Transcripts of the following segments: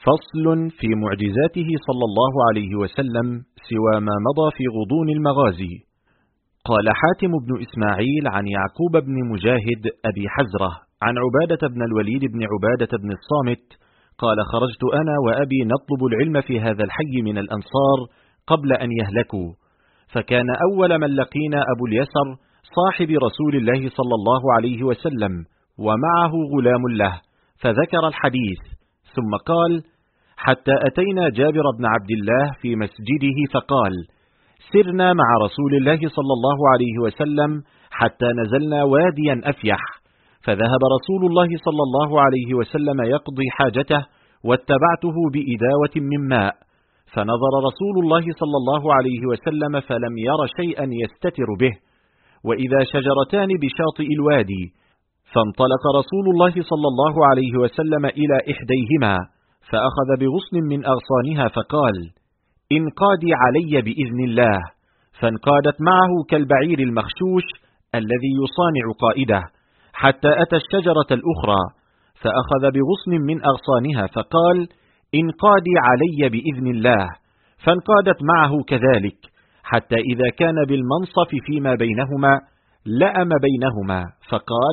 فصل في معجزاته صلى الله عليه وسلم سوى ما مضى في غضون المغازي. قال حاتم بن إسماعيل عن يعقوب بن مجاهد أبي حزرة عن عبادة بن الوليد بن عبادة بن الصامت قال: خرجت أنا وأبي نطلب العلم في هذا الحي من الأنصار قبل أن يهلكوا، فكان أول من لقينا أبو اليسر صاحب رسول الله صلى الله عليه وسلم ومعه غلام له، فذكر الحديث، ثم قال: حتى أتينا جابر بن عبد الله في مسجده فقال: سرنا مع رسول الله صلى الله عليه وسلم حتى نزلنا واديا أفيح، فذهب رسول الله صلى الله عليه وسلم يقضي حاجته واتبعته بإداوة من ماء، فنظر رسول الله صلى الله عليه وسلم فلم ير شيئا يستتر به، وإذا شجرتان بشاطئ الوادي، فانطلق رسول الله صلى الله عليه وسلم إلى إحديهما فأخذ بغصن من أغصانها فقال: انقادي علي بإذن الله، فانقادت معه كالبعير المخشوش الذي يصانع قائده، حتى أتى الشجرة الأخرى فأخذ بغصن من أغصانها فقال: انقادي علي بإذن الله، فانقادت معه كذلك، حتى إذا كان بالمنصف فيما بينهما لأم بينهما فقال: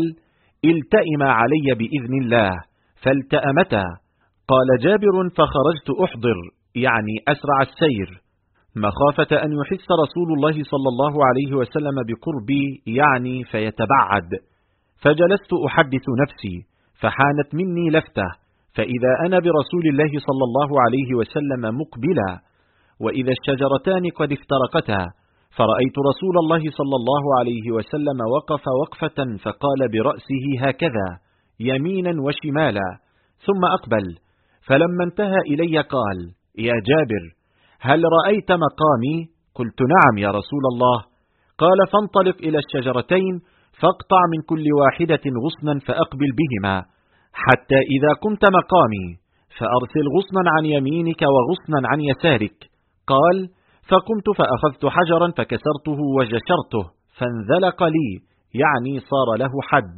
التئما علي بإذن الله، فالتأمتا. قال جابر: فخرجت أحضر، يعني أسرع السير، مخافة أن يحس رسول الله صلى الله عليه وسلم بقربي، يعني فيتبعد، فجلست أحدث نفسي، فحانت مني لفتة، فإذا أنا برسول الله صلى الله عليه وسلم مقبلا، وإذا الشجرتان قد افترقتا، فرأيت رسول الله صلى الله عليه وسلم وقف وقفة فقال برأسه هكذا يمينا وشمالا، ثم أقبل، فلما انتهى إلي قال: يا جابر، هل رأيت مقامي؟ قلت: نعم يا رسول الله. قال: فانطلق إلى الشجرتين فاقطع من كل واحدة غصنا فأقبل بهما، حتى إذا كنت مقامي فأرسل غصنا عن يمينك وغصنا عن يسارك. قال: فقمت فأخذت حجرا فكسرته وجشرته فانذلق لي، يعني صار له حد،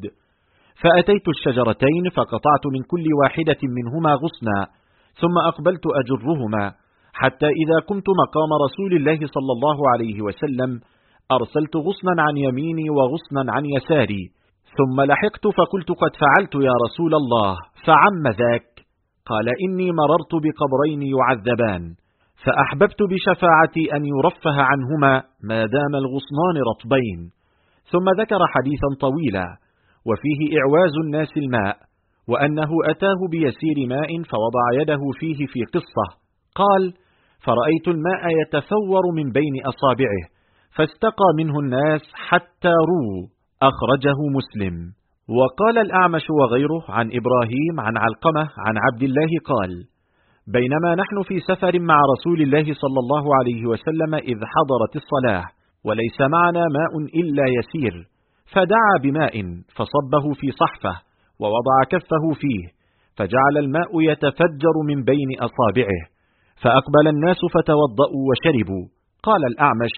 فأتيت الشجرتين فقطعت من كل واحدة منهما غصنا، ثم أقبلت أجرهما، حتى إذا كنت مقام رسول الله صلى الله عليه وسلم أرسلت غصنا عن يميني وغصنا عن يساري، ثم لحقت فقلت: قد فعلت يا رسول الله، فعم ذاك؟ قال: إني مررت بقبرين يعذبان، فأحببت بشفاعتي أن يرفه عنهما ما دام الغصنان رطبين. ثم ذكر حديثا طويلا وفيه إعواز الناس الماء، وأنه أتاه بيسير ماء فوضع يده فيه في قصة. قال: فرأيت الماء يتفور من بين أصابعه، فاستقى منه الناس حتى رووا، أخرجه مسلم. وقال الأعمش وغيره عن إبراهيم عن علقمة عن عبد الله قال: بينما نحن في سفر مع رسول الله صلى الله عليه وسلم إذ حضرت الصلاة، وليس معنا ماء إلا يسير، فدعا بماء فصبه في صحفة ووضع كفه فيه، فجعل الماء يتفجر من بين أصابعه، فأقبل الناس فتوضأوا وشربوا. قال الأعمش: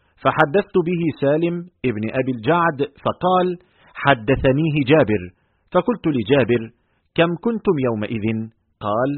فحدثت به سالم ابن أبي الجعد فقال: حدثنيه جابر، فقلت لجابر: كم كنتم يومئذ؟ قال: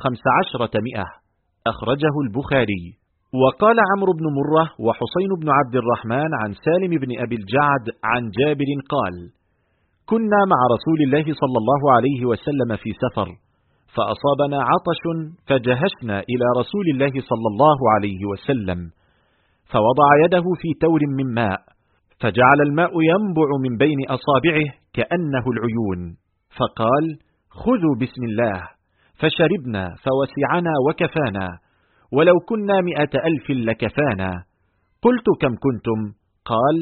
1500. أخرجه البخاري. وقال عمرو بن مرة وحسين بن عبد الرحمن عن سالم بن أبي الجعد عن جابر قال: كنا مع رسول الله صلى الله عليه وسلم في سفر، فأصابنا عطش فجهشنا إلى رسول الله صلى الله عليه وسلم، فوضع يده في تور من ماء، فجعل الماء ينبع من بين أصابعه كأنه العيون، فقال: خذوا بسم الله، فشربنا فوسعنا وكفانا، ولو كنا 100,000 لكفانا. قلت: كم كنتم؟ قال: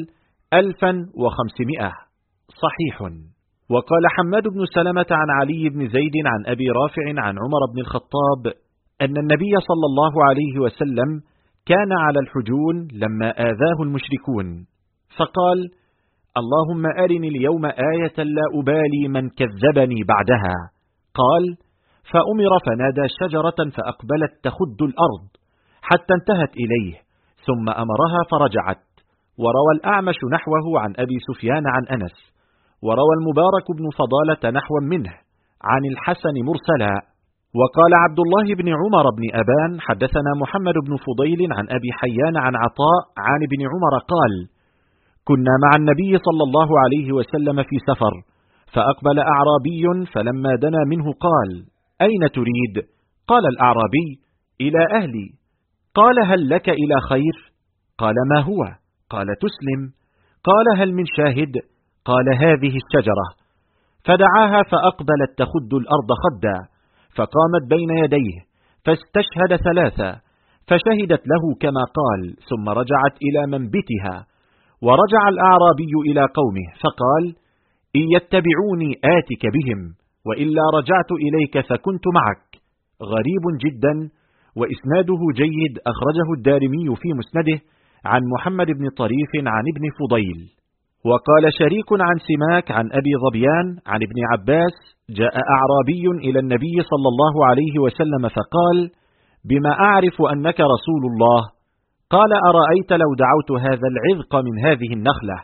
1500. صحيح. وقال حماد بن سلمة عن علي بن زيد عن أبي رافع عن عمر بن الخطاب أن النبي صلى الله عليه وسلم كان على الحجون لما آذاه المشركون، فقال: اللهم أرني اليوم آية لا أبالي من كذبني بعدها. قال: فأمر فنادى شجرة فأقبلت تخد الأرض حتى انتهت إليه، ثم أمرها فرجعت. وروى الأعمش نحوه عن أبي سفيان عن أنس، وروى المبارك بن فضالة نحوا منه عن الحسن مرسلا. وقال عبد الله بن عمر بن أبان حدثنا محمد بن فضيل عن أبي حيان عن عطاء عن ابن عمر قال: كنا مع النبي صلى الله عليه وسلم في سفر، فأقبل أعرابي فلما دنا منه قال: أين تريد؟ قال الأعرابي: إلى أهلي. قال: هل لك إلى خير؟ قال: ما هو؟ قال: تسلم. قال: هل من شاهد؟ قال: هذه الشجرة. فدعاها فأقبلت تخد الأرض خدا، فقامت بين يديه فاستشهد 3، فشهدت له كما قال، ثم رجعت إلى منبتها. ورجع الأعرابي إلى قومه فقال: إن يتبعوني آتك بهم، وإلا رجعت إليك فكنت معك. غريب جدا، وإسناده جيد، أخرجه الدارمي في مسنده عن محمد بن طريف عن ابن فضيل. وقال شريك عن سماك عن أبي ظبيان عن ابن عباس: جاء أعرابي إلى النبي صلى الله عليه وسلم فقال: بما أعرف أنك رسول الله؟ قال: أرأيت لو دعوت هذا العذق من هذه النخلة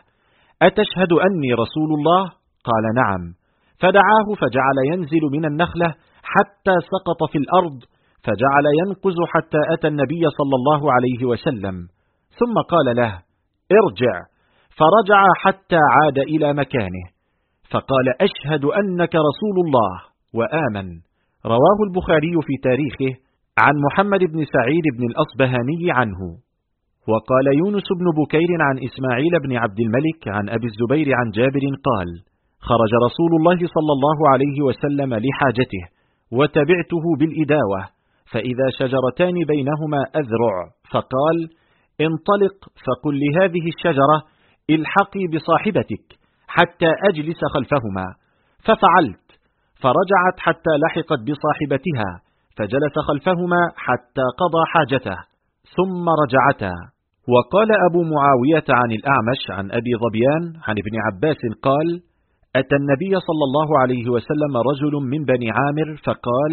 أتشهد أني رسول الله؟ قال: نعم. فدعاه فجعل ينزل من النخلة حتى سقط في الأرض، فجعل ينقز حتى أتى النبي صلى الله عليه وسلم، ثم قال له: ارجع. فرجع حتى عاد إلى مكانه، فقال: أشهد أنك رسول الله، وآمن. رواه البخاري في تاريخه عن محمد بن سعيد بن الأصبهاني عنه. وقال يونس بن بكير عن إسماعيل بن عبد الملك عن أبي الزبير عن جابر قال: خرج رسول الله صلى الله عليه وسلم لحاجته، وتبعته بالإداوة، فإذا شجرتان بينهما أذرع، فقال: انطلق فقل لهذه الشجرة: الحقي بصاحبتك حتى أجلس خلفهما. ففعلت، فرجعت حتى لحقت بصاحبتها، فجلس خلفهما حتى قضى حاجته، ثم رجعتا. وقال أبو معاوية عن الأعمش عن أبي ظبيان عن ابن عباس قال: أتى النبي صلى الله عليه وسلم رجل من بني عامر فقال: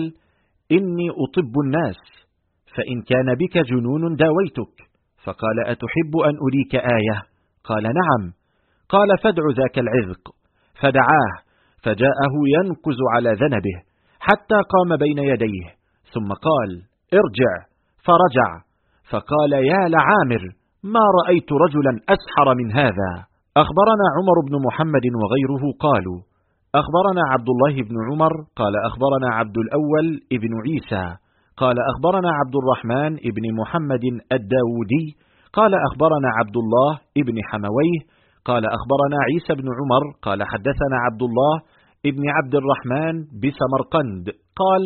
إني أطب الناس، فإن كان بك جنون داويتك. فقال: أتحب أن أريك آية؟ قال: نعم. قال: فادع ذاك العذق. فدعاه، فجاءه ينكز على ذنبه حتى قام بين يديه، ثم قال: ارجع. فرجع، فقال: يا لعامر، ما رأيت رجلا أسحر من هذا. أخبرنا عمر بن محمد وغيره قالوا: أخبرنا عبد الله بن عمر قال: أخبرنا عبد الأول ابن عيسى قال: أخبرنا عبد الرحمن ابن محمد الداودي قال: أخبرنا عبد الله ابن حمويه قال: أخبرنا عيسى بن عمر قال: حدثنا عبد الله ابن عبد الرحمن بسمرقند قال: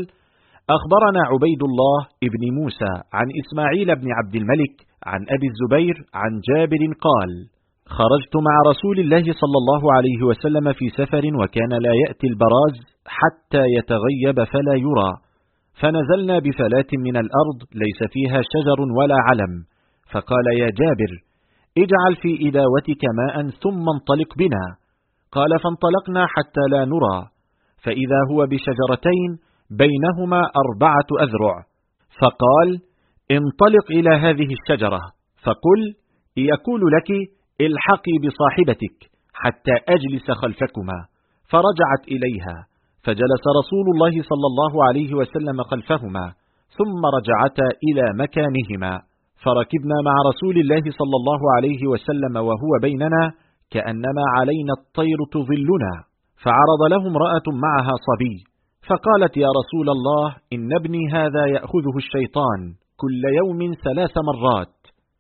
أخبرنا عبيد الله ابن موسى عن إسماعيل بن عبد الملك عن أبي الزبير عن جابر قال: خرجت مع رسول الله صلى الله عليه وسلم في سفر، وكان لا يأتي البراز حتى يتغيب فلا يرى، فنزلنا بفلاة من الأرض ليس فيها شجر ولا علم، فقال: يا جابر، اجعل في إداوتك ماء ثم انطلق بنا. قال: فانطلقنا حتى لا نرى، فإذا هو بشجرتين بينهما 4 أذرع، فقال: انطلق إلى هذه الشجرة فقل: يقول لك: الحقي بصاحبتك حتى أجلس خلفكما. فرجعت إليها، فجلس رسول الله صلى الله عليه وسلم خلفهما، ثم رجعتا إلى مكانهما، فركبنا مع رسول الله صلى الله عليه وسلم وهو بيننا كأنما علينا الطير تظلنا. فعرض له امرأة معها صبي، فقالت: يا رسول الله، إن ابني هذا يأخذه الشيطان كل يوم 3 مرات.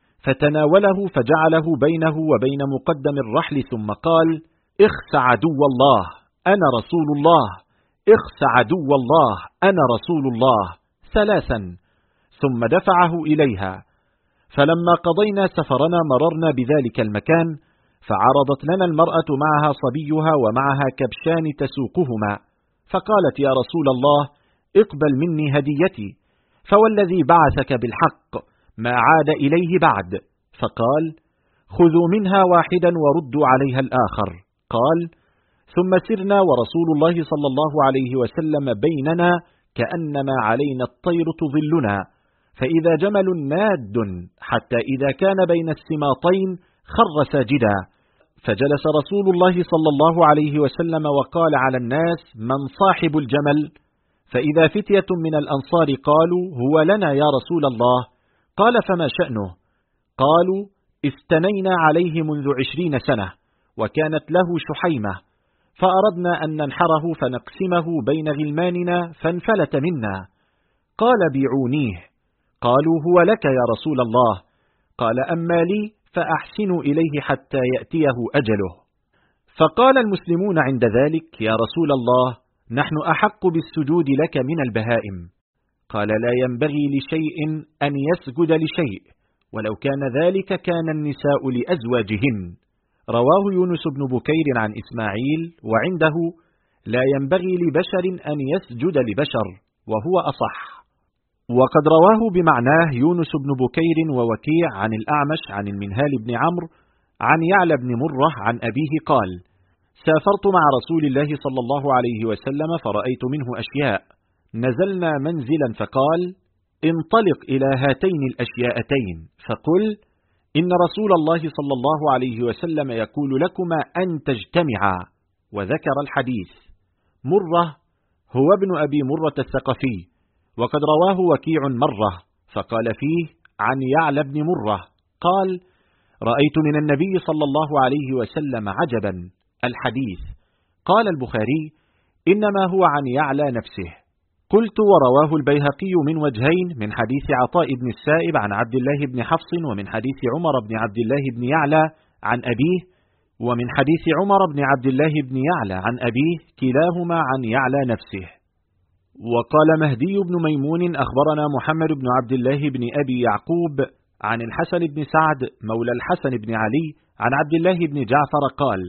فتناوله فجعله بينه وبين مقدم الرحل، ثم قال: اخس عدو الله، أنا رسول الله، اخس عدو الله، أنا رسول الله 3، ثم دفعه إليها. فلما قضينا سفرنا مررنا بذلك المكان، فعرضت لنا المرأة معها صبيها ومعها كبشان تسوقهما، فقالت: يا رسول الله، اقبل مني هديتي، فوالذي بعثك بالحق ما عاد إليه بعد. فقال: خذوا منها واحدا وردوا عليها الآخر. قال: ثم سرنا ورسول الله صلى الله عليه وسلم بيننا كأنما علينا الطير تظلنا، فإذا جمل ناد، حتى إذا كان بين السماطين خر ساجدا، فجلس رسول الله صلى الله عليه وسلم وقال على الناس: من صاحب الجمل؟ فإذا فتية من الأنصار قالوا: هو لنا يا رسول الله. قال: فما شأنه؟ قالوا: استنينا عليه منذ 20 سنة، وكانت له شحيمة، فأردنا أن ننحره فنقسمه بين غلماننا فانفلت منا. قال: بيعونيه. قالوا: هو لك يا رسول الله. قال: أما لي فأحسنوا إليه حتى يأتيه أجله. فقال المسلمون عند ذلك: يا رسول الله، نحن أحق بالسجود لك من البهائم. قال: لا ينبغي لشيء أن يسجد لشيء، ولو كان ذلك كان النساء لأزواجهن. رواه يونس بن بكير عن إسماعيل، وعنده: لا ينبغي لبشر أن يسجد لبشر، وهو أصح. وقد رواه بمعناه يونس بن بكير ووكيع عن الأعمش عن المنهال بن عمرو عن يعلى بن مرة عن أبيه قال: سافرت مع رسول الله صلى الله عليه وسلم فرأيت منه أشياء، نزلنا منزلا فقال: انطلق إلى هاتين الأشياءتين فقل: إن رسول الله صلى الله عليه وسلم يقول لكما أن تجتمعا. وذكر الحديث. مرة هو ابن أبي مرة الثقفي، وقد رواه وكيع مرة فقال فيه عن يعلى بن مرة قال: رأيت من النبي صلى الله عليه وسلم عجبا. الحديث. قال البخاري: إنما هو عن يعلى نفسه. قلت: ورواه البيهقي من وجهين، من حديث عطاء بن السائب عن عبد الله بن حفص، ومن حديث عمر بن عبد الله بن يعلى عن أبيه، ومن حديث عمر بن عبد الله بن يعلى عن أبيه، كلاهما عن يعلى نفسه. وقال مهدي بن ميمون: أخبرنا محمد بن عبد الله بن أبي يعقوب عن الحسن بن سعد مولى الحسن بن علي عن عبد الله بن جعفر قال: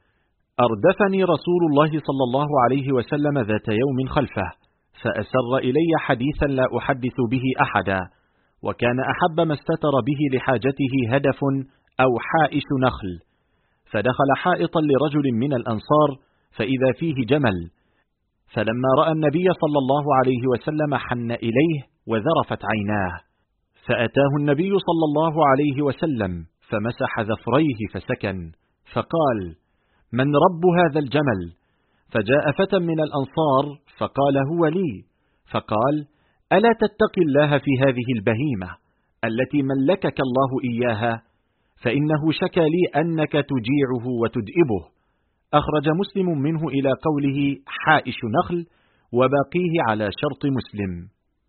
أردفني رسول الله صلى الله عليه وسلم ذات يوم خلفه، فأسر إلي حديثا لا أحدث به أحدا، وكان أحب ما استتر به لحاجته هدف أو حائش نخل، فدخل حائطا لرجل من الأنصار فإذا فيه جمل، فلما رأى النبي صلى الله عليه وسلم حن إليه وذرفت عيناه، فأتاه النبي صلى الله عليه وسلم فمسح ذفريه فسكن، فقال: من رب هذا الجمل؟ فجاء فتى من الأنصار فقال: هو لي. فقال: ألا تتقي الله في هذه البهيمة التي ملكك الله إياها؟ فإنه شكى لي أنك تجيعه وتدئبه. أخرج مسلم منه إلى قوله حائش نخل، وباقيه على شرط مسلم.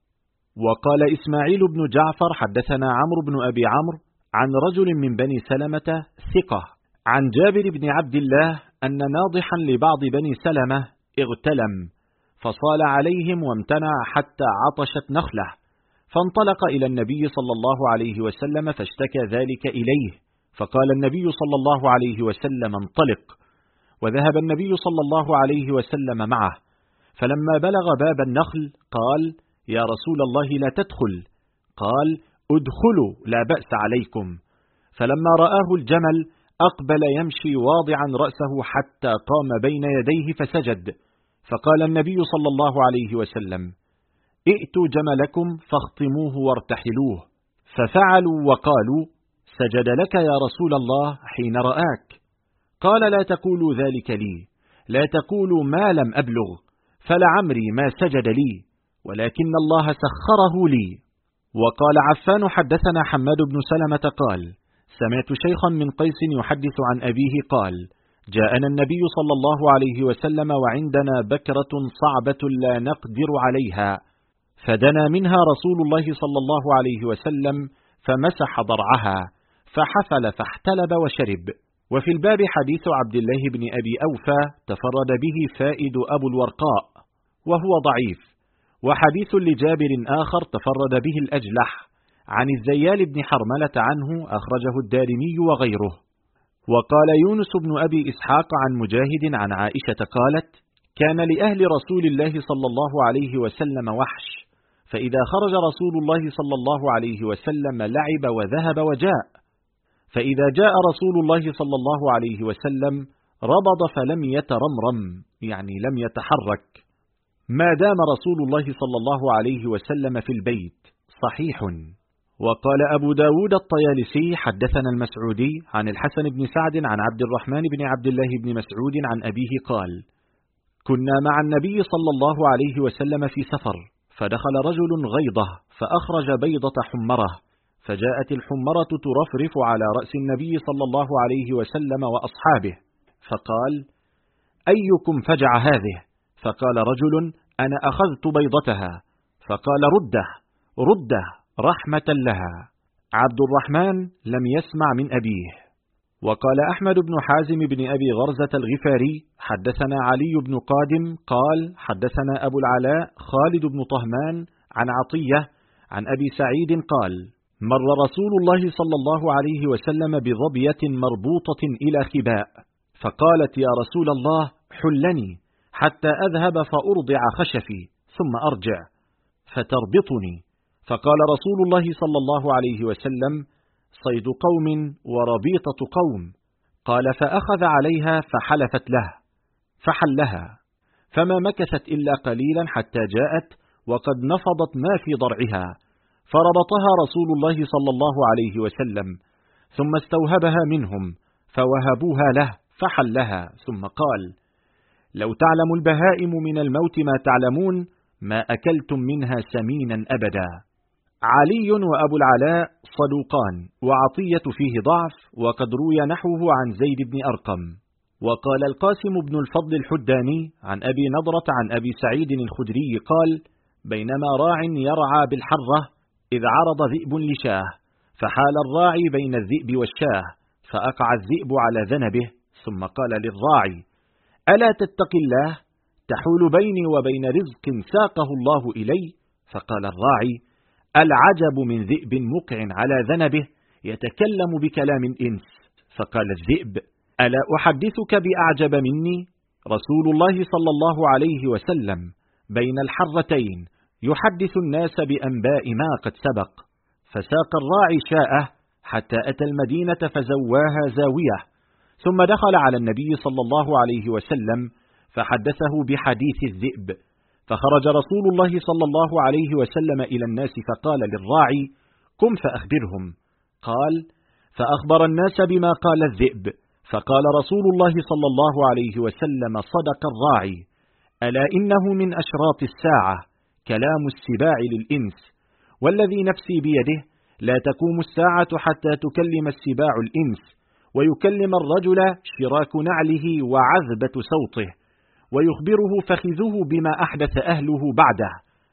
وقال إسماعيل بن جعفر: حدثنا عمرو بن أبي عمرو عن رجل من بني سلمة ثقة عن جابر بن عبد الله أن ناضحا لبعض بني سلمة اغتلم، فصال عليهم وامتنع حتى عطشت نخله، فانطلق إلى النبي صلى الله عليه وسلم فاشتكى ذلك إليه، فقال النبي صلى الله عليه وسلم: انطلق. وذهب النبي صلى الله عليه وسلم معه، فلما بلغ باب النخل قال: يا رسول الله لا تدخل. قال: ادخلوا لا بأس عليكم. فلما رآه الجمل أقبل يمشي واضعا رأسه حتى قام بين يديه فسجد، فقال النبي صلى الله عليه وسلم: ائتوا جملكم فاخطموه وارتحلوه. ففعلوا وقالوا: سجد لك يا رسول الله حين رآك. قال: لا تقولوا ذلك لي، لا تقولوا ما لم أبلغ، فلعمري ما سجد لي، ولكن الله سخره لي. وقال عفان: حدثنا حماد بن سلمة قال: سمعت شيخا من قيس يحدث عن أبيه قال: جاءنا النبي صلى الله عليه وسلم وعندنا بكرة صعبة لا نقدر عليها، فدنا منها رسول الله صلى الله عليه وسلم فمسح ضرعها، فحفل فاحتلب وشرب. وفي الباب حديث عبد الله بن أبي أوفى تفرد به فائد أبو الورقاء وهو ضعيف، وحديث لجابر آخر تفرد به الأجلح عن الزيال بن حرملة عنه أخرجه الدارمي وغيره. وقال يونس بن أبي إسحاق عن مجاهد عن عائشة قالت: كان لأهل رسول الله صلى الله عليه وسلم وحش، فإذا خرج رسول الله صلى الله عليه وسلم لعب وذهب وجاء، فإذا جاء رسول الله صلى الله عليه وسلم ربض فلم يترمرم، يعني لم يتحرك، ما دام رسول الله صلى الله عليه وسلم في البيت. صحيح. وقال أبو داود الطيالسي: حدثنا المسعودي عن الحسن بن سعد عن عبد الرحمن بن عبد الله بن مسعود عن أبيه قال: كنا مع النبي صلى الله عليه وسلم في سفر، فدخل رجل غيضة فأخرج بيضة حمرة، فجاءت الحمرة ترفرف على رأس النبي صلى الله عليه وسلم وأصحابه، فقال: أيكم فجع هذه؟ فقال رجل: أنا أخذت بيضتها. فقال: رده رحمة لها. عبد الرحمن لم يسمع من أبيه. وقال أحمد بن حازم بن أبي غرزة الغفاري: حدثنا علي بن قادم قال: حدثنا أبو العلاء خالد بن طهمان عن عطية عن أبي سعيد قال: مر رسول الله صلى الله عليه وسلم بظبية مربوطة إلى خباء، فقالت: يا رسول الله حلني حتى أذهب فأرضع خشفي ثم أرجع، فتربطني. فقال رسول الله صلى الله عليه وسلم: صيد قوم وربيطة قوم. قال: فأخذ عليها فحلفت له فحلها، فما مكثت إلا قليلا حتى جاءت وقد نفضت ما في ضرعها، فربطها رسول الله صلى الله عليه وسلم، ثم استوهبها منهم فوهبوها له فحلها، ثم قال: لو تعلم البهائم من الموت ما تعلمون ما أكلتم منها سمينا أبدا. علي وأبو العلاء صدوقان، وعطية فيه ضعف، وقد روي نحوه عن زيد بن أرقم. وقال القاسم بن الفضل الحداني عن أبي نضرة عن أبي سعيد الخدري قال: بينما راع يرعى بالحرة إذ عرض ذئب لشاه، فحال الراعي بين الذئب والشاه، فأقع الذئب على ذنبه، ثم قال للراعي: ألا تتق الله؟ تحول بيني وبين رزق ساقه الله إلي. فقال الراعي: العجب من ذئب مقع على ذنبه يتكلم بكلام الإنس. فقال الذئب: ألا أحدثك بأعجب مني؟ رسول الله صلى الله عليه وسلم بين الحرتين يحدث الناس بأنباء ما قد سبق. فساق الراعي شاءه حتى أتى المدينة فزواها زاوية، ثم دخل على النبي صلى الله عليه وسلم فحدثه بحديث الذئب. فخرج رسول الله صلى الله عليه وسلم إلى الناس فقال للراعي: قم فأخبرهم. قال: فأخبر الناس بما قال الذئب. فقال رسول الله صلى الله عليه وسلم: صدق الراعي، ألا إنه من أشراط الساعة كلام السباع للإنس، والذي نفسي بيده لا تقوم الساعة حتى تكلم السباع الإنس، ويكلم الرجل شراك نعله وعذبة صوته، ويخبره فخذه بما أحدث أهله بعده.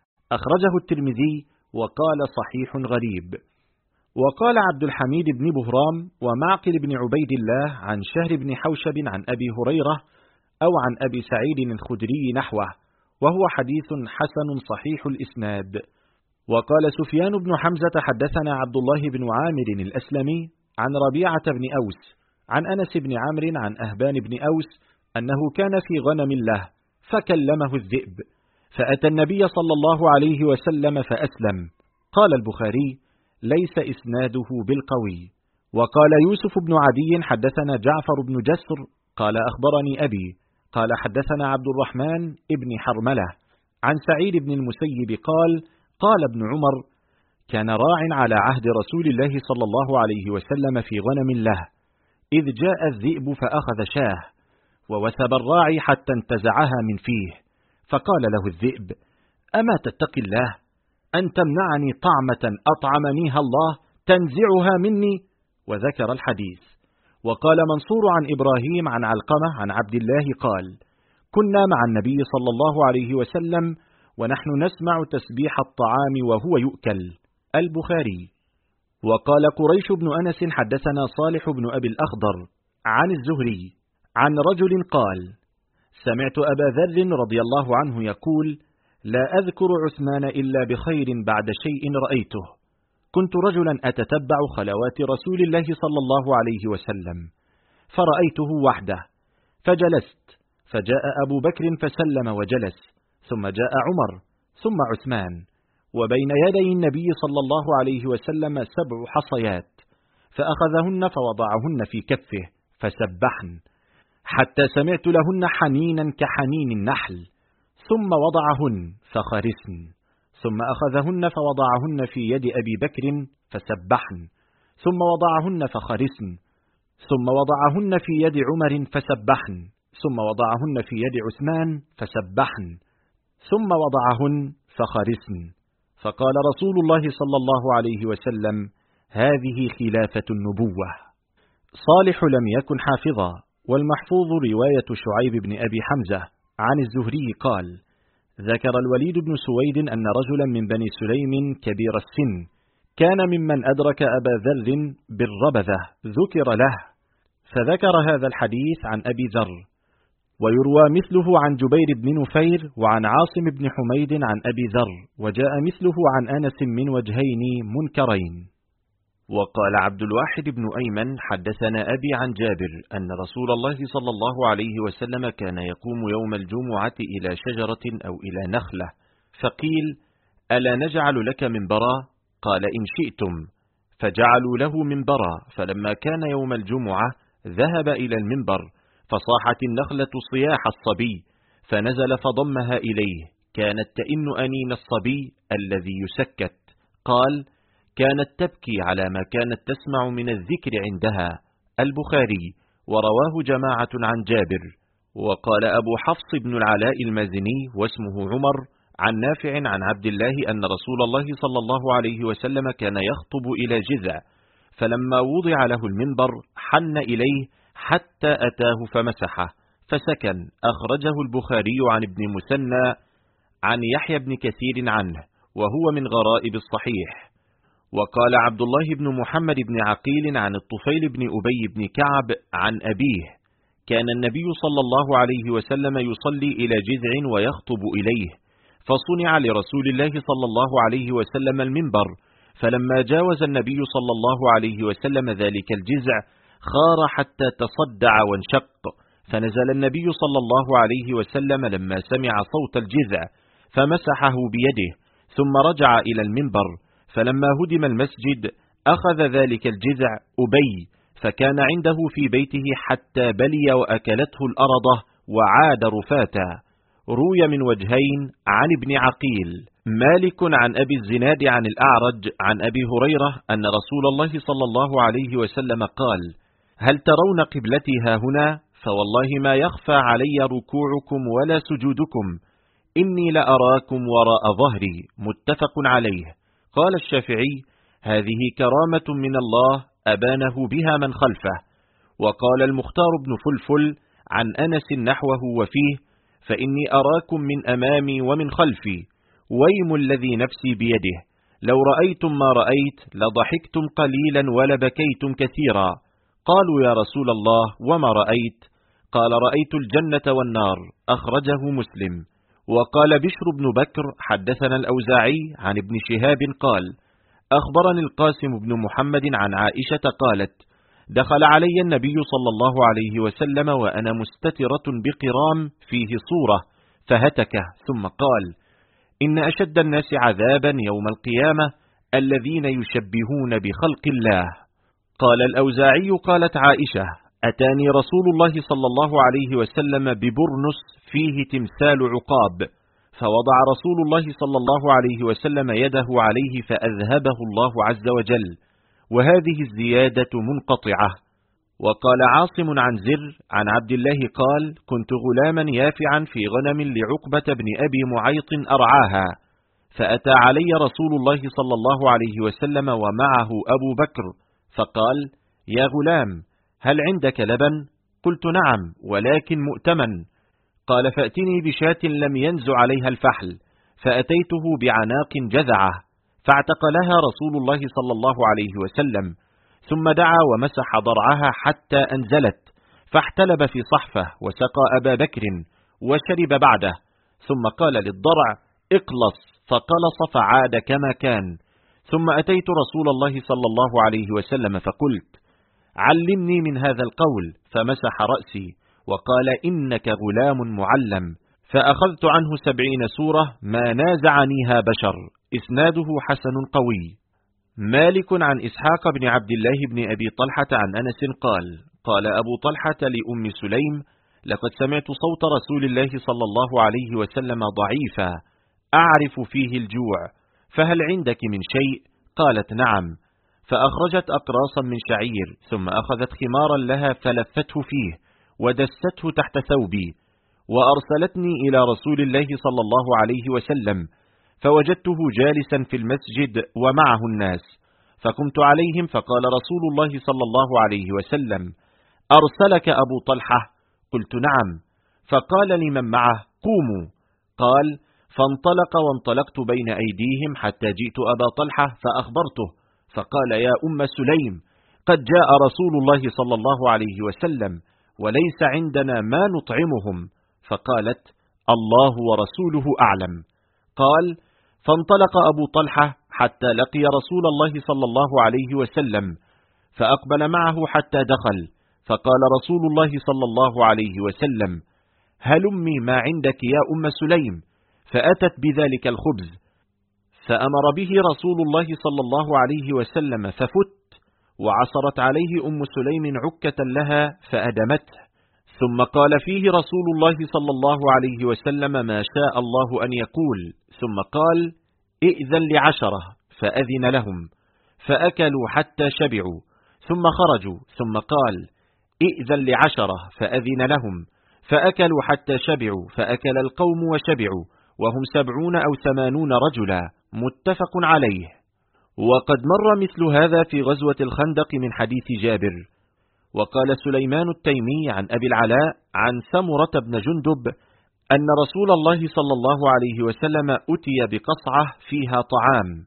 أخرجه الترمذي وقال: صحيح غريب. وقال عبد الحميد بن بهرام ومعقل بن عبيد الله عن شهر بن حوشب عن أبي هريرة أو عن أبي سعيد الخدري نحوه، وهو حديث حسن صحيح الإسناد. وقال سفيان بن حمزة: حدثنا عبد الله بن عامر الأسلمي عن ربيعة بن أوس عن أنس بن عمرو عن أهبان بن أوس أنه كان في غنم له فكلمه الذئب، فأتى النبي صلى الله عليه وسلم فأسلم. قال البخاري: ليس إسناده بالقوي. وقال يوسف بن عدي: حدثنا جعفر بن جسر قال: أخبرني أبي قال: حدثنا عبد الرحمن ابن حرملة عن سعيد بن المسيب قال: قال ابن عمر: كان راع على عهد رسول الله صلى الله عليه وسلم في غنم له، إذ جاء الذئب فأخذ شاه، ووثب الراعي حتى انتزعها من فيه، فقال له الذئب: أما تتقي الله أن تمنعني طعمة أطعمنيها الله تنزعها مني؟ وذكر الحديث. وقال منصور عن إبراهيم عن علقمة عن عبد الله قال: كنا مع النبي صلى الله عليه وسلم ونحن نسمع تسبيح الطعام وهو يؤكل. البخاري. وقال قريش بن أنس: حدثنا صالح بن أبي الأخضر عن الزهري عن رجل قال: سمعت أبا ذر رضي الله عنه يقول: لا أذكر عثمان إلا بخير بعد شيء رأيته. كنت رجلا أتتبع خلوات رسول الله صلى الله عليه وسلم، فرأيته وحده فجلست، فجاء أبو بكر فسلم وجلس، ثم جاء عمر ثم عثمان، وبين يدي النبي صلى الله عليه وسلم 7 حصيات، فأخذهن فوضعهن في كفه فسبحن حتى سمعت لهن حنينا كحنين النحل، ثم وضعهن فخرسن، ثم أخذهن فوضعهن في يد أبي بكر فسبحن، ثم وضعهن فخرسن، ثم وضعهن في يد عمر فسبحن، ثم وضعهن في يد عثمان فسبحن، ثم وضعهن فخرسن، فقال رسول الله صلى الله عليه وسلم: هذه خلافة النبوة. صالح لم يكن حافظا، والمحفوظ رواية شعيب بن أبي حمزة عن الزهري قال: ذكر الوليد بن سويد أن رجلا من بني سليم كبير السن كان ممن أدرك أبا ذر بالربذة ذكر له، فذكر هذا الحديث عن أبي ذر. ويروى مثله عن جبير بن نفير وعن عاصم بن حميد عن أبي ذر، وجاء مثله عن أنس من وجهين منكرين. وقال عبد الواحد بن أيمن: حدثنا أبي عن جابر أن رسول الله صلى الله عليه وسلم كان يقوم يوم الجمعة إلى شجرة أو إلى نخلة، فقيل: ألا نجعل لك منبرا؟ قال: إن شئتم. فجعلوا له منبرا، فلما كان يوم الجمعة ذهب إلى المنبر، فصاحت النخلة صياح الصبي، فنزل فضمها إليه، كانت تئن أنين الصبي الذي يسكت. قال: كانت تبكي على ما كانت تسمع من الذكر عندها. البخاري، ورواه جماعة عن جابر. وقال أبو حفص بن العلاء المازني واسمه عمر عن نافع عن عبد الله أن رسول الله صلى الله عليه وسلم كان يخطب إلى جذع، فلما وضع له المنبر حن إليه حتى أتاه فمسحه فسكن. أخرجه البخاري عن ابن مسنى عن يحيى بن كثير عنه، وهو من غرائب الصحيح. وقال عبد الله بن محمد بن عقيل عن الطفيل بن أبي بن كعب عن أبيه: كان النبي صلى الله عليه وسلم يصلي إلى جذع ويخطب إليه، فصنع لرسول الله صلى الله عليه وسلم المنبر، فلما جاوز النبي صلى الله عليه وسلم ذلك الجذع خار حتى تصدع وانشق، فنزل النبي صلى الله عليه وسلم لما سمع صوت الجذع فمسحه بيده، ثم رجع إلى المنبر. فلما هدم المسجد أخذ ذلك الجذع أبي، فكان عنده في بيته حتى بلي وأكلته الأرضة وعاد رفاتا. روي من وجهين عن ابن عقيل. مالك عن أبي الزناد عن الأعرج عن أبي هريرة أن رسول الله صلى الله عليه وسلم قال: هل ترون قبلتي هاهنا؟ فوالله ما يخفى علي ركوعكم ولا سجودكم، إني لأراكم وراء ظهري. متفق عليه. قال الشافعي: هذه كرامة من الله أبانه بها من خلفه. وقال المختار بن فلفل عن أنس نحوه وفيه: فإني أراكم من أمامي ومن خلفي، ويم الذي نفسي بيده، لو رأيتم ما رأيت لضحكتم قليلا ولبكيتم كثيرا. قالوا: يا رسول الله وما رأيت؟ قال: رأيت الجنة والنار. أخرجه مسلم. وقال بشر بن بكر: حدثنا الأوزاعي عن ابن شهاب قال: أخبرني القاسم بن محمد عن عائشة قالت: دخل علي النبي صلى الله عليه وسلم وأنا مستترة بقرام فيه صورة، فهتكه، ثم قال: إن أشد الناس عذابا يوم القيامة الذين يشبهون بخلق الله. قال الأوزاعي: قالت عائشة: أتاني رسول الله صلى الله عليه وسلم ببرنس فيه تمثال عقاب، فوضع رسول الله صلى الله عليه وسلم يده عليه فأذهبه الله عز وجل، وهذه الزيادة منقطعة. وقال عاصم عن زر عن عبد الله قال: كنت غلاما يافعا في غنم لعقبة بن أبي معيط أرعاها، فأتى علي رسول الله صلى الله عليه وسلم ومعه أبو بكر، فقال: يا غلام، هل عندك لبن؟ قلت: نعم، ولكن مؤتمن. قال: فأتني بشاة لم ينز عليها الفحل، فأتيته بعناق جذعة، فاعتقلها رسول الله صلى الله عليه وسلم، ثم دعا ومسح ضرعها حتى أنزلت، فاحتلب في صحفة وسقى أبا بكر وشرب بعده، ثم قال للضرع: اقلص، فقلص فعاد كما كان. ثم أتيت رسول الله صلى الله عليه وسلم فقلت: علمني من هذا القول، فمسح رأسي وقال: إنك غلام معلم، فأخذت عنه 70 سورة ما نازعنيها بشر. إسناده حسن قوي. مالك عن إسحاق بن عبد الله بن أبي طلحة عن أنس قال: قال أبو طلحة لأم سليم: لقد سمعت صوت رسول الله صلى الله عليه وسلم ضعيفا أعرف فيه الجوع، فهل عندك من شيء؟ قالت: نعم. فأخرجت أقراصا من شعير، ثم أخذت خمارا لها فلفته فيه، ودسته تحت ثوبي، وأرسلتني إلى رسول الله صلى الله عليه وسلم، فوجدته جالسا في المسجد ومعه الناس، فقمت عليهم فقال رسول الله صلى الله عليه وسلم: أرسلك أبو طلحة؟ قلت: نعم. فقال لمن معه: قوموا. قال: فانطلق وانطلقت بين أيديهم حتى جئت أبا طلحة فأخبرته، فقال: يا أم سليم، قد جاء رسول الله صلى الله عليه وسلم وليس عندنا ما نطعمهم. فقالت: الله ورسوله أعلم. قال: فانطلق أبو طلحة حتى لقي رسول الله صلى الله عليه وسلم، فأقبل معه حتى دخل، فقال رسول الله صلى الله عليه وسلم: هلمي ما عندك يا أم سليم. فأتت بذلك الخبز، فأمر به رسول الله صلى الله عليه وسلم ففت، وعصرت عليه أم سليم عكة لها فأدمته، ثم قال فيه رسول الله صلى الله عليه وسلم ما شاء الله أن يقول، ثم قال: ائذن ل10، فأذن لهم فأكلوا حتى شبعوا، ثم خرجوا، ثم قال: ائذن ل10، فأذن لهم فأكلوا حتى شبعوا، فأكل القوم وشبعوا، وهم 70 أو 80 رجلا، متفق عليه. وقد مر مثل هذا في غزوة الخندق من حديث جابر. وقال سليمان التيمي عن أبي العلاء عن سمرة بن جندب أن رسول الله صلى الله عليه وسلم أتي بقصعة فيها طعام،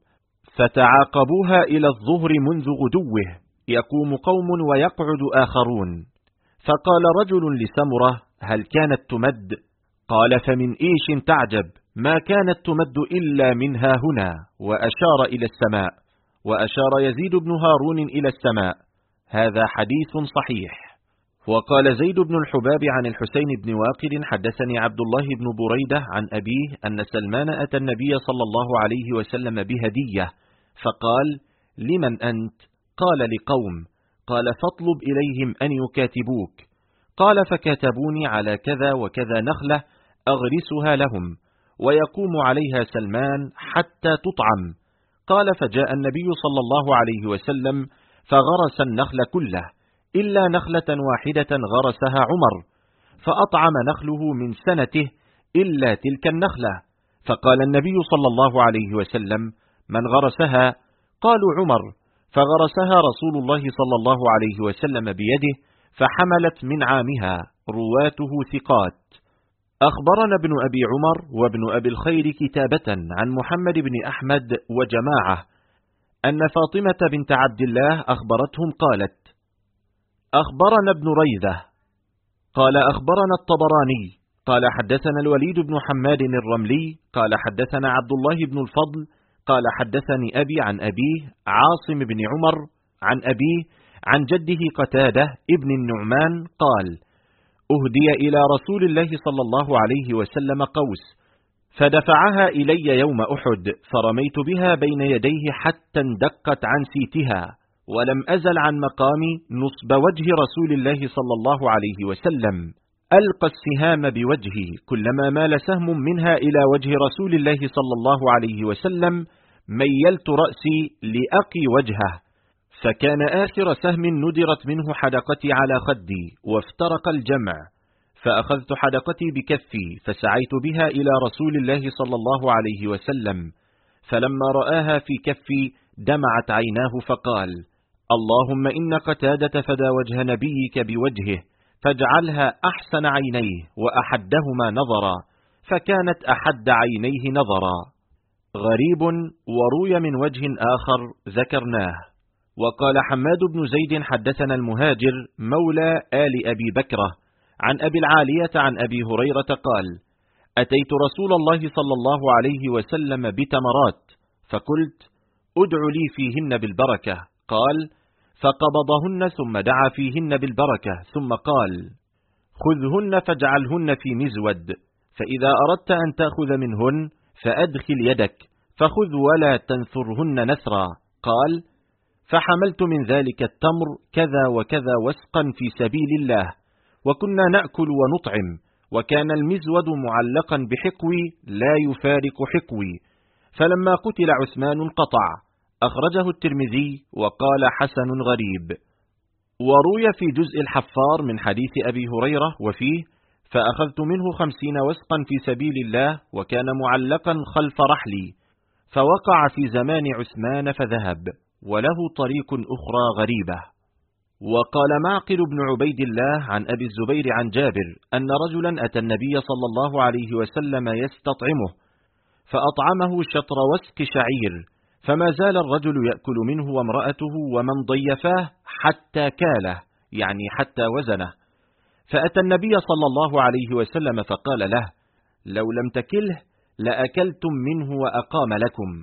فتعاقبوها إلى الظهر منذ غدوه، يقوم قوم ويقعد آخرون، فقال رجل لسمرة: هل كانت تمد؟ قال: فمن إيش تعجب؟ ما كانت تمد إلا منها هنا، وأشار إلى السماء، وأشار يزيد بن هارون إلى السماء. هذا حديث صحيح. وقال زيد بن الحباب عن الحسين بن واقد: حدثني عبد الله بن بريدة عن أبيه أن سلمان أتى النبي صلى الله عليه وسلم بهدية، فقال: لمن أنت؟ قال: لقوم. قال: فاطلب إليهم أن يكاتبوك. قال: فكاتبوني على كذا وكذا نخلة أغرسها لهم، ويقوم عليها سلمان حتى تطعم. قال: فجاء النبي صلى الله عليه وسلم فغرس النخل كله إلا نخلة واحدة غرسها عمر، فأطعم نخله من سنته إلا تلك النخلة. فقال النبي صلى الله عليه وسلم: من غرسها؟ قالوا: عمر. فغرسها رسول الله صلى الله عليه وسلم بيده، فحملت من عامها. رواته ثقات. أخبرنا ابن أبي عمر وابن أبي الخير كتابة عن محمد بن أحمد وجماعة أن فاطمة بنت عبد الله أخبرتهم قالت: أخبرنا ابن ريذة قال: أخبرنا الطبراني قال: حدثنا الوليد بن حماد الرملي قال: حدثنا عبد الله بن الفضل قال: حدثني أبي عن أبيه عاصم بن عمر عن أبيه عن جده قتادة ابن النعمان قال: أهدي إلى رسول الله صلى الله عليه وسلم قوس، فدفعها إلي يوم أحد، فرميت بها بين يديه حتى اندقت عن سيتها، ولم أزل عن مقامي نصب وجه رسول الله صلى الله عليه وسلم، ألقى السهام بوجهي، كلما مال سهم منها إلى وجه رسول الله صلى الله عليه وسلم ميلت رأسي لأقي وجهه، فكان آخر سهم ندرت منه حدقتي على خدي، وافترق الجمع، فأخذت حدقتي بكفي فسعيت بها إلى رسول الله صلى الله عليه وسلم، فلما رآها في كفي دمعت عيناه فقال: اللهم إن قتادة فدى وجه نبيك بوجهه، فاجعلها أحسن عينيه وأحدهما نظرا، فكانت أحد عينيه نظرا. غريب وروي من وجه آخر ذكرناه. وقال حماد بن زيد: حدثنا المهاجر مولى آل أبي بكرة عن أبي العالية عن أبي هريرة قال: أتيت رسول الله صلى الله عليه وسلم بتمرات، فقلت: ادع لي فيهن بالبركة. قال: فقبضهن ثم دعا فيهن بالبركة، ثم قال: خذهن فاجعلهن في مزود، فإذا أردت أن تأخذ منهن فأدخل يدك، فخذ ولا تنثرهن نثرا. قال: فحملت من ذلك التمر كذا وكذا وسقا في سبيل الله، وكنا نأكل ونطعم، وكان المزود معلقا بحقوي لا يفارق حقوي، فلما قتل عثمان انقطع. أخرجه الترمذي وقال: حسن غريب. وروي في جزء الحفار من حديث أبي هريرة وفيه: فأخذت منه 50 وسقا في سبيل الله، وكان معلقا خلف رحلي، فوقع في زمان عثمان فذهب، وله طريق أخرى غريبة. وقال معقل بن عبيد الله عن أبي الزبير عن جابر أن رجلا أتى النبي صلى الله عليه وسلم يستطعمه، فأطعمه شطر وسك شعير، فما زال الرجل يأكل منه وامرأته ومن ضيفاه حتى كاله، يعني حتى وزنه. فأتى النبي صلى الله عليه وسلم فقال له: لو لم تكله لأكلتم منه وأقام لكم.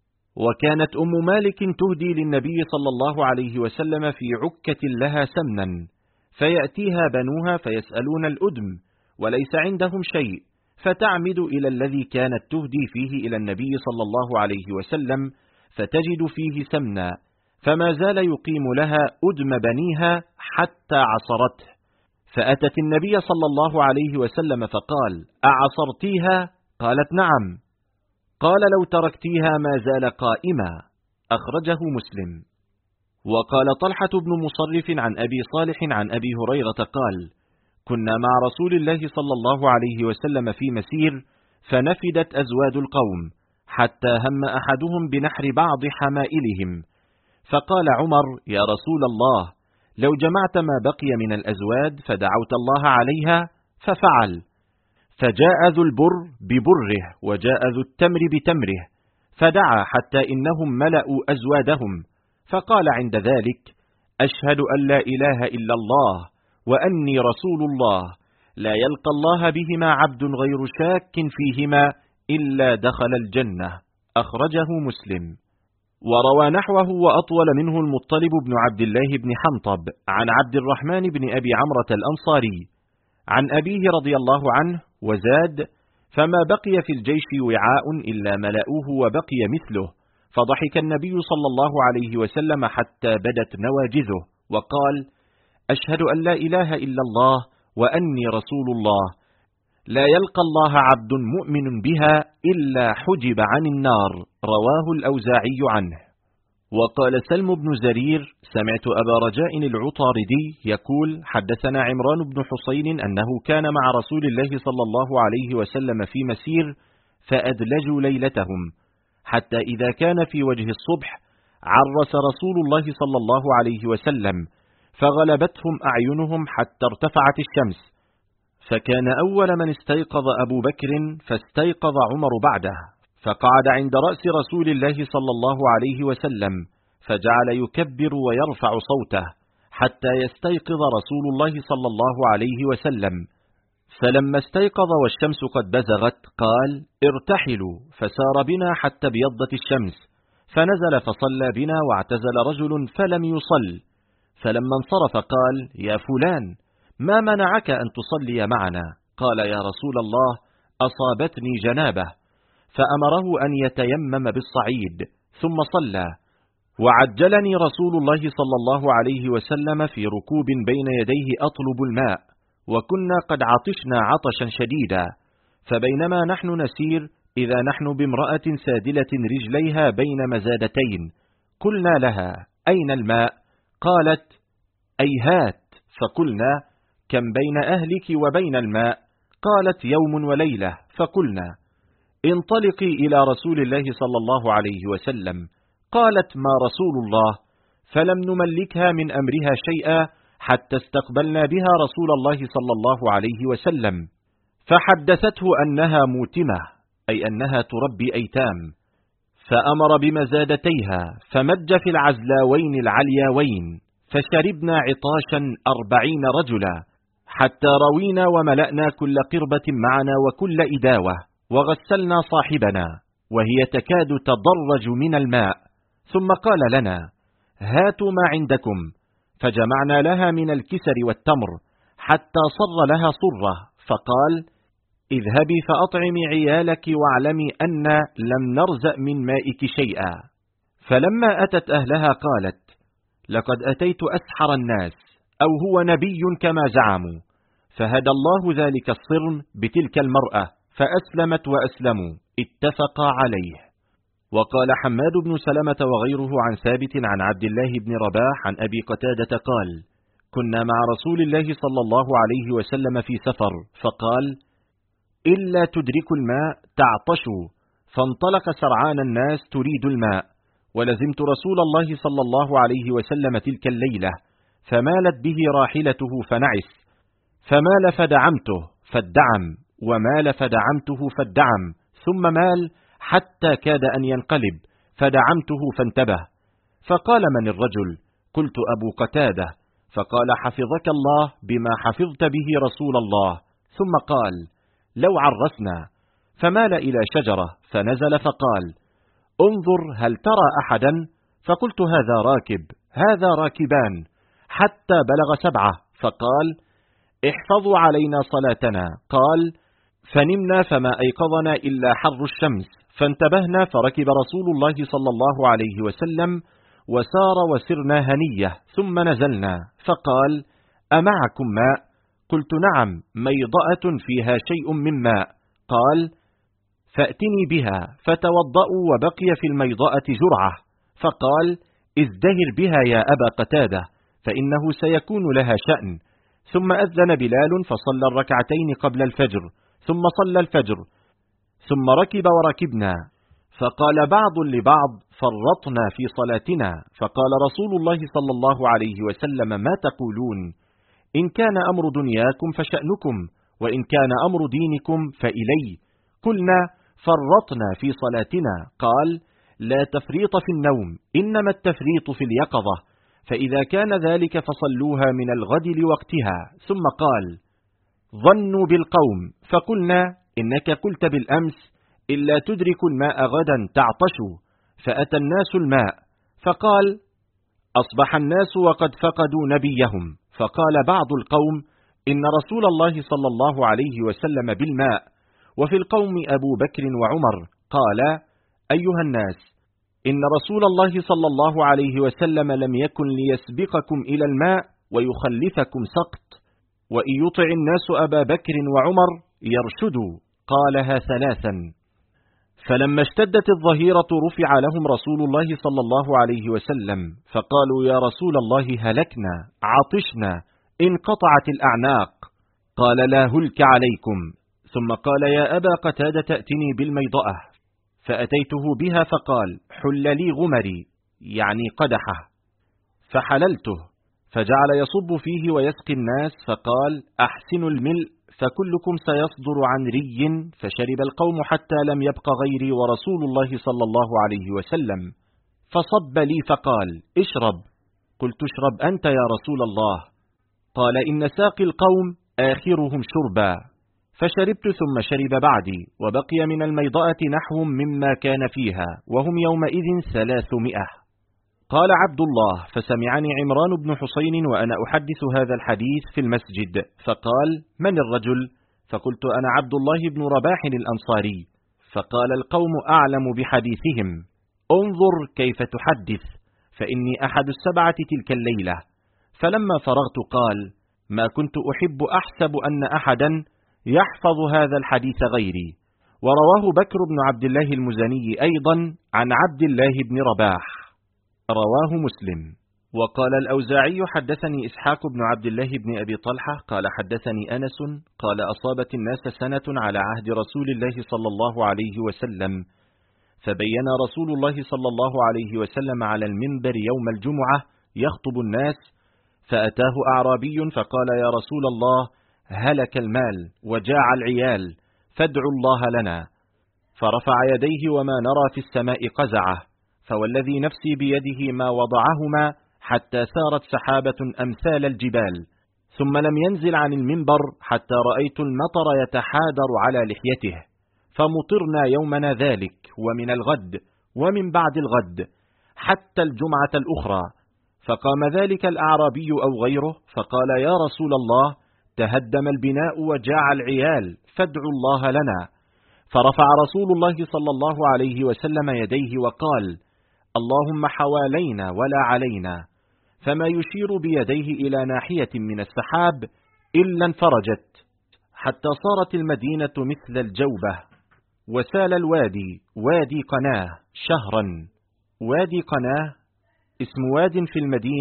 وكانت أم مالك تهدي للنبي صلى الله عليه وسلم في عكة لها سمنا، فيأتيها بنوها فيسألون الأدم وليس عندهم شيء، فتعمد إلى الذي كانت تهدي فيه إلى النبي صلى الله عليه وسلم، فتجد فيه سمنا، فما زال يقيم لها أدم بنيها حتى عصرته. فأتت النبي صلى الله عليه وسلم فقال: أعصرتيها؟ قالت: نعم. قال: لو تركتيها ما زال قائما. أخرجه مسلم. وقال طلحة بن مصرف عن أبي صالح عن أبي هريرة قال: كنا مع رسول الله صلى الله عليه وسلم في مسير، فنفدت أزواد القوم، حتى هم أحدهم بنحر بعض حمائلهم، فقال عمر: يا رسول الله، لو جمعت ما بقي من الأزواد فدعوت الله عليها، ففعل. فجاء ذو البر ببره، وجاء ذو التمر بتمره، فدعا حتى إنهم ملأوا أزوادهم، فقال عند ذلك: أشهد أن لا إله إلا الله وأني رسول الله، لا يلقى الله بهما عبد غير شاك فيهما إلا دخل الجنة. أخرجه مسلم. وروى نحوه وأطول منه المطلب بن عبد الله بن حنطب عن عبد الرحمن بن أبي عمرة الأنصاري عن أبيه رضي الله عنه، وزاد: فما بقي في الجيش وعاء إلا ملأوه وبقي مثله، فضحك النبي صلى الله عليه وسلم حتى بدت نواجذه، وقال: أشهد أن لا إله إلا الله وأني رسول الله، لا يلقى الله عبد مؤمن بها إلا حجب عن النار. رواه الأوزاعي عنه. وقال سلم بن زرير: سمعت أبا رجاء العطاردي يقول: حدثنا عمران بن حسين أنه كان مع رسول الله صلى الله عليه وسلم في مسير، فأدلجوا ليلتهم، حتى إذا كان في وجه الصبح عرس رسول الله صلى الله عليه وسلم، فغلبتهم أعينهم حتى ارتفعت الشمس، فكان أول من استيقظ أبو بكر، فاستيقظ عمر بعده، فقعد عند رأس رسول الله صلى الله عليه وسلم، فجعل يكبر ويرفع صوته حتى يستيقظ رسول الله صلى الله عليه وسلم. فلما استيقظ والشمس قد بزغت قال: ارتحلوا، فسار بنا حتى ابيضت الشمس، فنزل فصلى بنا، واعتزل رجل فلم يصل، فلما انصرف قال: يا فلان، ما منعك أن تصلي معنا؟ قال: يا رسول الله، أصابتني جنابة. فأمره أن يتيمم بالصعيد، ثم صلى. وعجلني رسول الله صلى الله عليه وسلم في ركوب بين يديه أطلب الماء، وكنا قد عطشنا عطشا شديدا، فبينما نحن نسير إذا نحن بامرأة سادلة رجليها بين مزادتين، قلنا لها: أين الماء؟ قالت: أيهات. فقلنا: كم بين أهلك وبين الماء؟ قالت: يوم وليلة. فقلنا: انطلقي إلى رسول الله صلى الله عليه وسلم. قالت: ما رسول الله؟ فلم نملكها من أمرها شيئا حتى استقبلنا بها رسول الله صلى الله عليه وسلم، فحدثته أنها موتمة، أي أنها تربي أيتام، فأمر بمزادتيها، فمج في العزلاوين العلياوين، فشربنا عطاشا 40 رجلا، حتى روينا وملأنا كل قربة معنا وكل إداوة، وغسلنا صاحبنا، وهي تكاد تضرج من الماء، ثم قال لنا: هاتوا ما عندكم، فجمعنا لها من الكسر والتمر حتى صر لها صرة، فقال: اذهبي فأطعمي عيالك، واعلمي أن لم نرزق من مائك شيئا. فلما أتت أهلها قالت: لقد أتيت أسحر الناس، أو هو نبي كما زعموا، فهدى الله ذلك الصرم بتلك المرأة، فأسلمت وأسلموا. اتفقا عليه. وقال حماد بن سلمة وغيره عن ثابت عن عبد الله بن رباح عن أبي قتادة قال: كنا مع رسول الله صلى الله عليه وسلم في سفر، فقال: إلا تدركوا الماء تعطشوا، فانطلق سرعان الناس تريد الماء، ولزمت رسول الله صلى الله عليه وسلم تلك الليلة، فمالت به راحلته فنعس، فمال فدعمته فادعم، ومال فدعمته فادعم، ثم مال حتى كاد أن ينقلب، فدعمته فانتبه، فقال: من الرجل؟ قلت: أبو قتادة. فقال: حفظك الله بما حفظت به رسول الله. ثم قال: لو عرسنا. فمال إلى شجرة فنزل فقال: انظر هل ترى أحدا؟ فقلت: هذا راكب، هذا راكبان، حتى بلغ 7، فقال: احفظوا علينا صلاتنا. قال: فنمنا فما أيقظنا إلا حر الشمس، فانتبهنا فركب رسول الله صلى الله عليه وسلم وسار وسرنا هنية، ثم نزلنا، فقال: أمعكم ماء؟ قلت: نعم، ميضأة فيها شيء من ماء. قال: فأتني بها، فتوضأوا وبقي في الميضأة جرعة، فقال: ازدهر بها يا أبا قتادة، فإنه سيكون لها شأن. ثم أذن بلال فصلى الركعتين قبل الفجر، ثم صلى الفجر، ثم ركب وركبنا، فقال بعض لبعض: فرطنا في صلاتنا. فقال رسول الله صلى الله عليه وسلم: ما تقولون؟ إن كان أمر دنياكم فشأنكم، وإن كان أمر دينكم فإلي. قلنا: فرطنا في صلاتنا. قال: لا تفريط في النوم، إنما التفريط في اليقظة، فإذا كان ذلك فصلوها من الغد لوقتها. ثم قال: ظنوا بالقوم، فقلنا: إنك قلت بالأمس: إلا تدركوا الماء غدا تعطشوا، فأتى الناس الماء، فقال: أصبح الناس وقد فقدوا نبيهم. فقال بعض القوم: إن رسول الله صلى الله عليه وسلم بالماء، وفي القوم أبو بكر وعمر. قال: أيها الناس، إن رسول الله صلى الله عليه وسلم لم يكن ليسبقكم إلى الماء ويخلفكم سقط، وإن يطع الناس أبا بكر وعمر يرشدوا. قالها 3. فلما اشتدت الظهيرة رفع لهم رسول الله صلى الله عليه وسلم، فقالوا: يا رسول الله، هلكنا، عطشنا، انقطعت الأعناق. قال: لا هلك عليكم. ثم قال: يا أبا قتادة، تأتني بالميضأة. فأتيته بها، فقال: حل لي غمري، يعني قدحه، فحللته، فجعل يصب فيه ويسقي الناس، فقال: أحسنوا الملء، فكلكم سيصدر عن ري. فشرب القوم حتى لم يبق غيري ورسول الله صلى الله عليه وسلم، فصب لي فقال: اشرب. قلت: اشرب أنت يا رسول الله. قال: إن ساقي القوم آخرهم شربا. فشربت ثم شرب بعدي، وبقي من الميضأة نحو مما كان فيها، وهم يومئذ 300. قال عبد الله: فسمعني عمران بن حسين وأنا أحدث هذا الحديث في المسجد، فقال: من الرجل؟ فقلت: أنا عبد الله بن رباح الأنصاري. فقال القوم: أعلم بحديثهم، انظر كيف تحدث، فإني أحد 7 تلك الليلة. فلما فرغت قال: ما كنت أحب أحسب أن أحدا يحفظ هذا الحديث غيري. ورواه بكر بن عبد الله المزني أيضا عن عبد الله بن رباح. رواه مسلم. وقال الأوزاعي: حدثني إسحاق بن عبد الله بن أبي طلحة قال: حدثني أنس قال: أصابت الناس سنة على عهد رسول الله صلى الله عليه وسلم، فبين رسول الله صلى الله عليه وسلم على المنبر يوم الجمعة يخطب الناس، فأتاه أعرابي فقال: يا رسول الله، هلك المال وجاع العيال، فادعوا الله لنا. فرفع يديه وما نرى في السماء قزعه، فوالذي نفسي بيده ما وضعهما حتى سارت سحابة أمثال الجبال، ثم لم ينزل عن المنبر حتى رأيت المطر يتحادر على لحيته، فمطرنا يومنا ذلك ومن الغد ومن بعد الغد حتى الجمعة الأخرى. فقام ذلك الأعرابي أو غيره فقال: يا رسول الله، تهدم البناء وجاع العيال، فادعوا الله لنا. فرفع رسول الله صلى الله عليه وسلم يديه وقال: اللهم حوالينا ولا علينا، فما يشير بيديه إلى ناحية من السحاب إلا انفرجت، حتى صارت المدينة مثل الجوبة، وسال الوادي وادي قناه شهرا. وادي قناه اسم واد في المدينة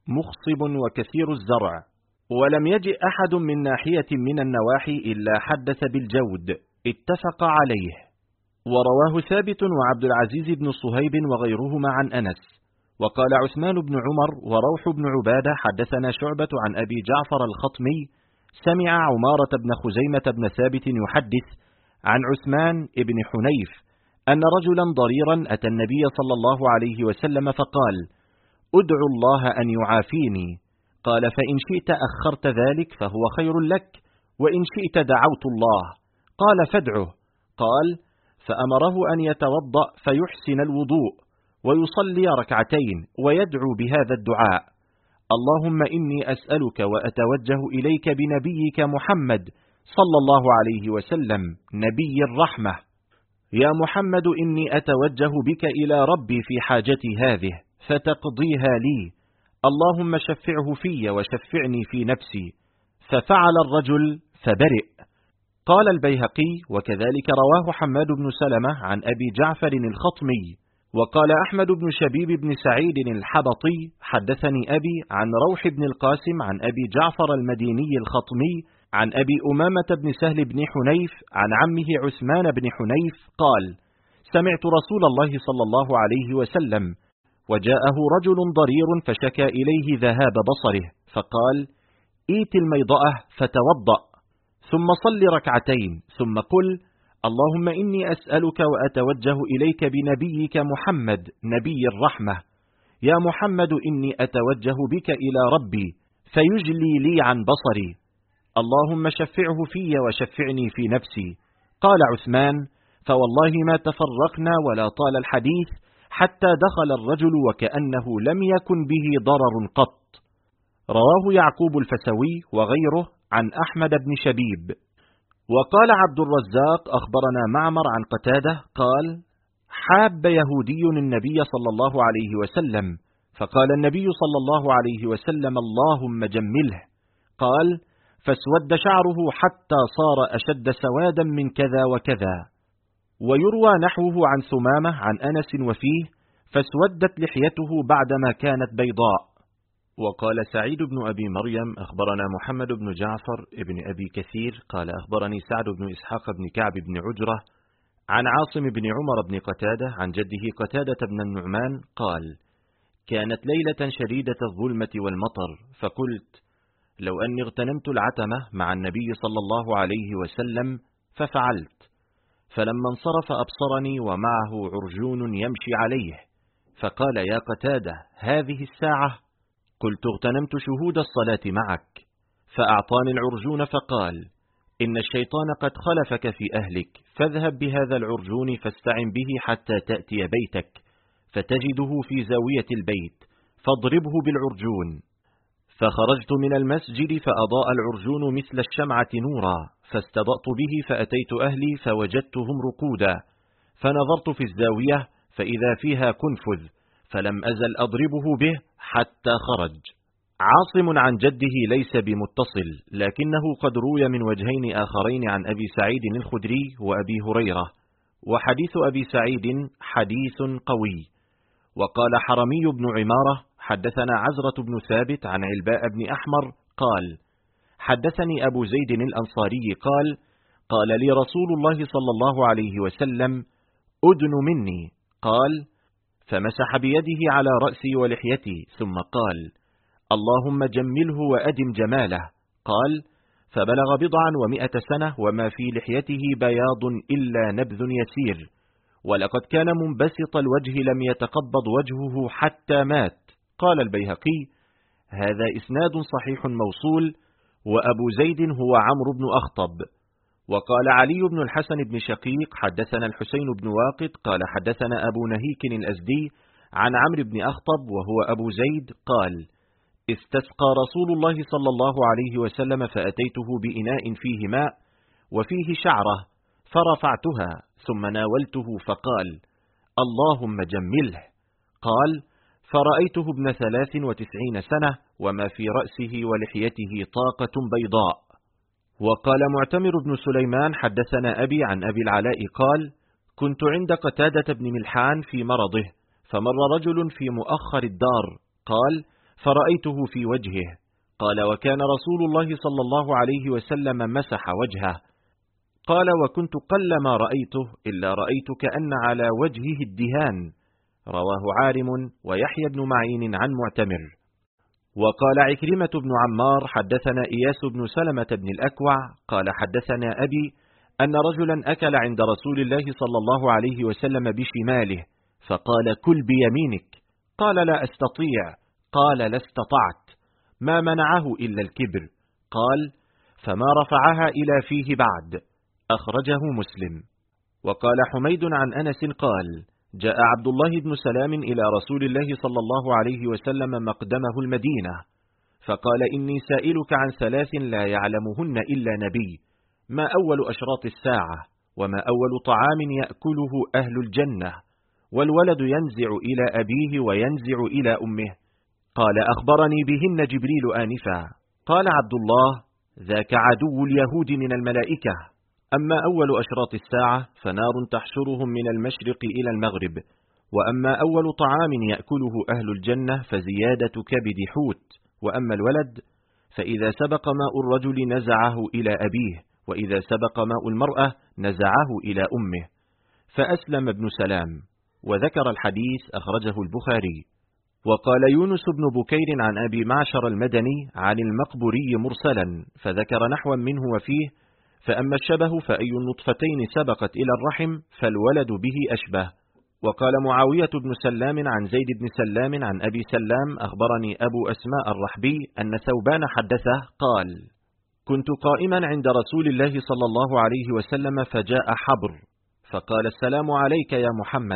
مخصب وكثير الزرع، ولم يجئ أحد من ناحية من النواحي إلا حدث بالجود، اتفق عليه. ورواه ثابت وعبد العزيز بن صهيب وغيرهما عن أنس. وقال عثمان بن عمر وروح بن عبادة حدثنا شعبة عن أبي جعفر الخطمي سمع عمارة بن خزيمة بن ثابت يحدث عن عثمان بن حنيف أن رجلا ضريرا أتى النبي صلى الله عليه وسلم فقال: ادعو الله أن يعافيني. قال: فإن شئت أخرت ذلك فهو خير لك، وإن شئت دعوت الله. قال: فادعه. قال: فأمره أن يتوضأ فيحسن الوضوء ويصلي ركعتين ويدعو بهذا الدعاء: اللهم إني أسألك وأتوجه إليك بنبيك محمد صلى الله عليه وسلم نبي الرحمة. يا محمد إني أتوجه بك إلى ربي في حاجتي هذه فتقضيها لي، اللهم شفعه في وشفعني في نفسي. ففعل الرجل فبرئ. قال البيهقي: وكذلك رواه حماد بن سلمة عن أبي جعفر الخطمي. وقال أحمد بن شبيب بن سعيد الحبطي: حدثني أبي عن روح بن القاسم عن أبي جعفر المديني الخطمي عن أبي أمامة بن سهل بن حنيف عن عمه عثمان بن حنيف قال: سمعت رسول الله صلى الله عليه وسلم وجاءه رجل ضرير فشكى إليه ذهاب بصره، فقال: إيت الميضأة فتوضأ، ثم صل ركعتين، ثم قل: اللهم إني أسألك وأتوجه إليك بنبيك محمد نبي الرحمة. يا محمد إني أتوجه بك إلى ربي فيجلي لي عن بصري، اللهم شفعه في وشفعني في نفسي. قال عثمان: فوالله ما تفرقنا ولا طال الحديث حتى دخل الرجل وكأنه لم يكن به ضرر قط. رواه يعقوب الفسوي وغيره عن أحمد بن شبيب. وقال عبد الرزاق: أخبرنا معمر عن قتادة قال: حاب يهودي النبي صلى الله عليه وسلم، فقال النبي صلى الله عليه وسلم: اللهم جمله. قال: فاسود شعره حتى صار أشد سوادا من كذا وكذا. ويروى نحوه عن ثمامة عن أنس وفيه: فاسودت لحيته بعدما كانت بيضاء. وقال سعيد بن أبي مريم: أخبرنا محمد بن جعفر ابن أبي كثير قال: أخبرني سعد بن إسحاق بن كعب بن عجرة عن عاصم بن عمر بن قتادة عن جده قتادة بن النعمان قال: كانت ليلة شديدة الظلمة والمطر، فقلت: لو أني اغتنمت العتمة مع النبي صلى الله عليه وسلم ففعلت. فلما انصرف أبصرني ومعه عرجون يمشي عليه، فقال: يا قتادة، هذه الساعة؟ قلت: اغتنمت شهود الصلاة معك. فأعطاني العرجون فقال: إن الشيطان قد خلفك في أهلك، فاذهب بهذا العرجون فاستعن به حتى تأتي بيتك، فتجده في زاوية البيت، فاضربه بالعرجون. فخرجت من المسجد فأضاء العرجون مثل الشمعة نورا، فاستضأت به فأتيت أهلي فوجدتهم رقودا، فنظرت في الزاوية فإذا فيها كنفذ، فلم أزل أضربه به حتى خرج. عاصم عن جده ليس بمتصل، لكنه قد روي من وجهين آخرين عن أبي سعيد الخدري وأبي هريرة، وحديث أبي سعيد حديث قوي. وقال حرمي بن عمارة: حدثنا عزرة بن ثابت عن علباء بن أحمر قال: حدثني أبو زيد الأنصاري قال: قال لي رسول الله صلى الله عليه وسلم: أدن مني. قال: فمسح بيده على رأسي ولحيتي، ثم قال: اللهم جمله وأدم جماله. قال: فبلغ 100 سنة وما في لحيته بياض إلا نبذ يسير، ولقد كان منبسط الوجه لم يتقبض وجهه حتى مات. قال البيهقي: هذا إسناد صحيح موصول، وأبو زيد هو عمرو بن أخطب. وقال علي بن الحسن بن شقيق: حدثنا الحسين بن واقد قال: حدثنا أبو نهيك الأزدي عن عمرو بن أخطب وهو أبو زيد قال: استسقى رسول الله صلى الله عليه وسلم فأتيته بإناء فيه ماء وفيه شعرة، فرفعتها ثم ناولته فقال: اللهم جمله. قال: فرأيته ابن 93 سنة وما في رأسه ولحيته طاقة بيضاء. وقال معتمر بن سليمان: حدثنا أبي عن أبي العلاء قال: كنت عند قتادة بن ملحان في مرضه، فمر رجل في مؤخر الدار، قال: فرأيته في وجهه. قال: وكان رسول الله صلى الله عليه وسلم مسح وجهه. قال: وكنت قلما رأيته إلا رأيت كأن على وجهه الدهان. رواه عارم ويحيى بن معين عن معتمر. وقال عكرمة بن عمار: حدثنا إياس بن سلمة بن الأكوع قال: حدثنا أبي أن رجلا أكل عند رسول الله صلى الله عليه وسلم بشماله، فقال: كل بيمينك. قال: لا أستطيع. قال: لا استطعت. ما منعه إلا الكبر. قال: فما رفعها إلى فيه بعد. أخرجه مسلم. وقال حميد عن أنس قال: جاء عبد الله بن سلام إلى رسول الله صلى الله عليه وسلم مقدمه المدينة، فقال: إني سائلك عن 3 لا يعلمهن إلا نبي: ما أول أشراط الساعة؟ وما أول طعام يأكله أهل الجنة؟ والولد ينزع إلى أبيه وينزع إلى أمه. قال: أخبرني بهن جبريل آنفا. قال عبد الله: ذاك عدو اليهود من الملائكة. أما أول أشراط الساعة فنار تحشرهم من المشرق إلى المغرب. وأما أول طعام يأكله أهل الجنة فزيادة كبد حوت. وأما الولد فإذا سبق ماء الرجل نزعه إلى أبيه، وإذا سبق ماء المرأة نزعه إلى أمه. فأسلم ابن سلام. وذكر الحديث أخرجه البخاري. وقال يونس بن بكير عن أبي معشر المدني عن المقبوري مرسلا، فذكر نحوا منه وفيه: فأما الشبه فأي النطفتين سبقت إلى الرحم فالولد به أشبه. وقال معاوية بن سلام عن زيد بن سلام عن أبي سلام: أخبرني أبو أسماء الرحبي أن ثوبان حدثه قال: كنت قائما عند رسول الله صلى الله عليه وسلم فجاء حبر، فقال: السلام عليك يا محمد.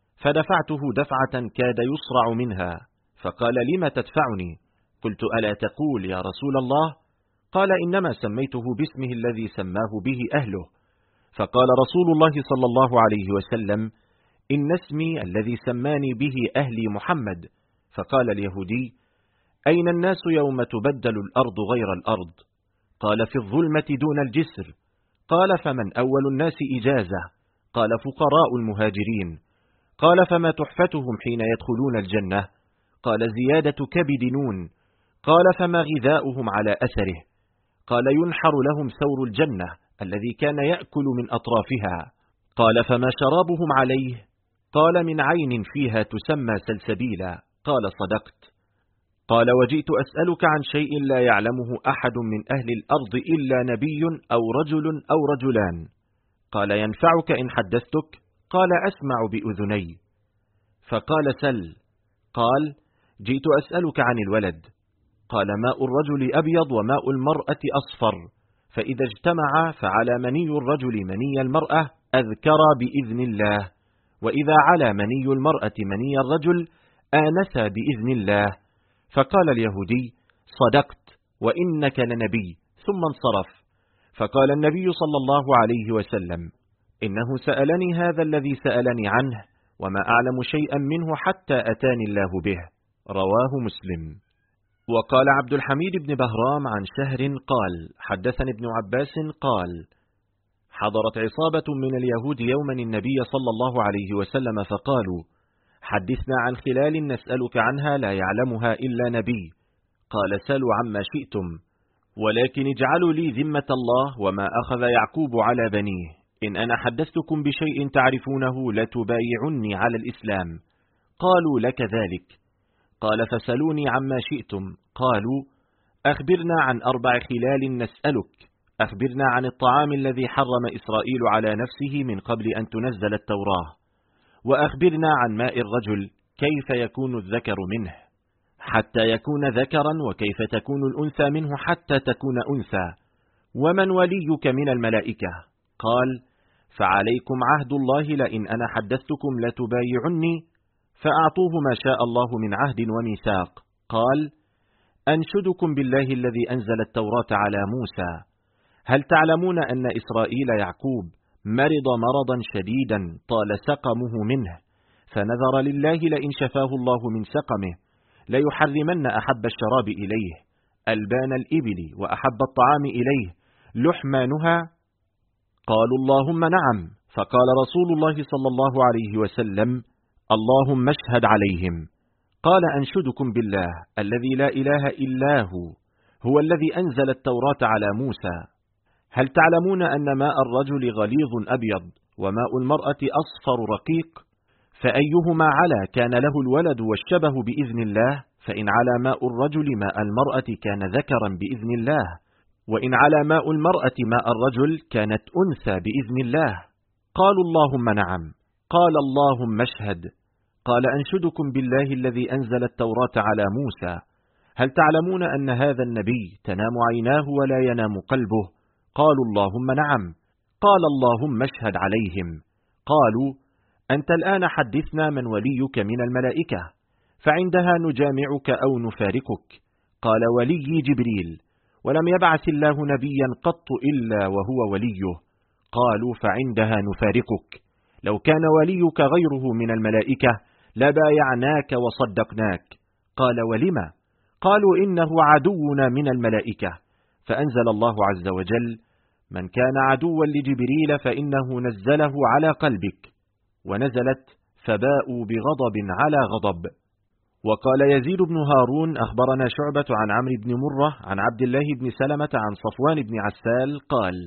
فدفعته دفعة كاد يصرع منها، فقال: لم تدفعني؟ قلت: ألا تقول يا رسول الله؟ قال: إنما سميته باسمه الذي سماه به أهله. فقال رسول الله صلى الله عليه وسلم: إن اسمي الذي سماني به أهلي محمد. فقال اليهودي: أين الناس يوم تبدل الأرض غير الأرض؟ قال: في الظلمة دون الجسر. قال: فمن أول الناس إجازة؟ قال: فقراء المهاجرين. قال: فما تحفتهم حين يدخلون الجنة؟ قال: زيادة كبد نون. قال: فما غذاؤهم على أثره؟ قال: ينحر لهم ثور الجنة الذي كان يأكل من أطرافها. قال: فما شرابهم عليه؟ قال: من عين فيها تسمى سلسبيلا. قال: صدقت. قال: وجئت أسألك عن شيء لا يعلمه أحد من أهل الأرض إلا نبي أو رجل أو رجلان. قال: ينفعك إن حدثتك؟ قال: أسمع بأذني. فقال: سل. قال: جئت أسألك عن الولد. قال: ماء الرجل أبيض وماء المرأة أصفر، فإذا اجتمع فعلى مني الرجل مني المرأة أذكر بإذن الله، وإذا على مني المرأة مني الرجل آنس بإذن الله. فقال اليهودي: صدقت وإنك لنبي. ثم انصرف. فقال النبي صلى الله عليه وسلم: إنه سألني هذا الذي سألني عنه، وما أعلم شيئا منه حتى أتاني الله به. رواه مسلم. وقال عبد الحميد بن بهرام عن شهر قال: حدثني ابن عباس قال: حضرت عصابة من اليهود يوما النبي صلى الله عليه وسلم فقالوا: حدثنا عن خلال نسألك عنها لا يعلمها إلا نبي. قال: سلوا عما شئتم، ولكن اجعلوا لي ذمة الله وما أخذ يعقوب على بنيه. إن أنا حدثتكم بشيء تعرفونه لتبايعني على الإسلام. قالوا: لك ذلك. قال: فسلوني عما شئتم. قالوا: أخبرنا عن 4 خلال نسألك. أخبرنا عن الطعام الذي حرم إسرائيل على نفسه من قبل أن تنزل التوراة. وأخبرنا عن ماء الرجل كيف يكون الذكر منه حتى يكون ذكرا، وكيف تكون الأنثى منه حتى تكون أنثى. ومن وليك من الملائكة؟ قال: فعليكم عهد الله لئن أنا حدثتكم لتبايعني. فأعطوه ما شاء الله من عهد وميثاق. قال: أنشدكم بالله الذي أنزل التوراة على موسى. هل تعلمون أن إسرائيل يعقوب مرض مرضا شديدا طال سقمه منه، فنذر لله لئن شفاه الله من سقمه ليحرمن أحب الشراب إليه ألبان الإبل، وأحب الطعام إليه لحمانها. قالوا: اللهم نعم. فقال رسول الله صلى الله عليه وسلم: اللهم اشهد عليهم. قال: أنشدكم بالله الذي لا إله إلا هو الذي أنزل التوراة على موسى. هل تعلمون أن ماء الرجل غليظ أبيض وماء المرأة أصفر رقيق؟ فأيهما علا كان له الولد والشبه بإذن الله، فإن علا ماء الرجل ماء المرأة كان ذكرا بإذن الله، وإن علا ماء المرأة ماء الرجل كانت أنثى بإذن الله. قالوا: اللهم نعم. قال: اللهم اشهد. قال: أنشدكم بالله الذي أنزل التوراة على موسى. هل تعلمون أن هذا النبي تنام عيناه ولا ينام قلبه؟ قالوا: اللهم نعم. قال: اللهم اشهد عليهم. قالوا: أنت الآن حدثنا من وليك من الملائكة، فعندها نجامعك أو نفارقك. قال: ولي جبريل، ولم يبعث الله نبيا قط إلا وهو وليه. قالوا: فعندها نفارقك. لو كان وليك غيره من الملائكة لبايعناك وصدقناك. قال: ولما؟ قالوا: إنه عدونا من الملائكة. فأنزل الله عز وجل: من كان عدوا لجبريل فإنه نزله على قلبك. ونزلت: فباءوا بغضب على غضب. وقال يزيد بن هارون: أخبرنا شعبة عن عمرو بن مرة عن عبد الله بن سلمة عن صفوان بن عسال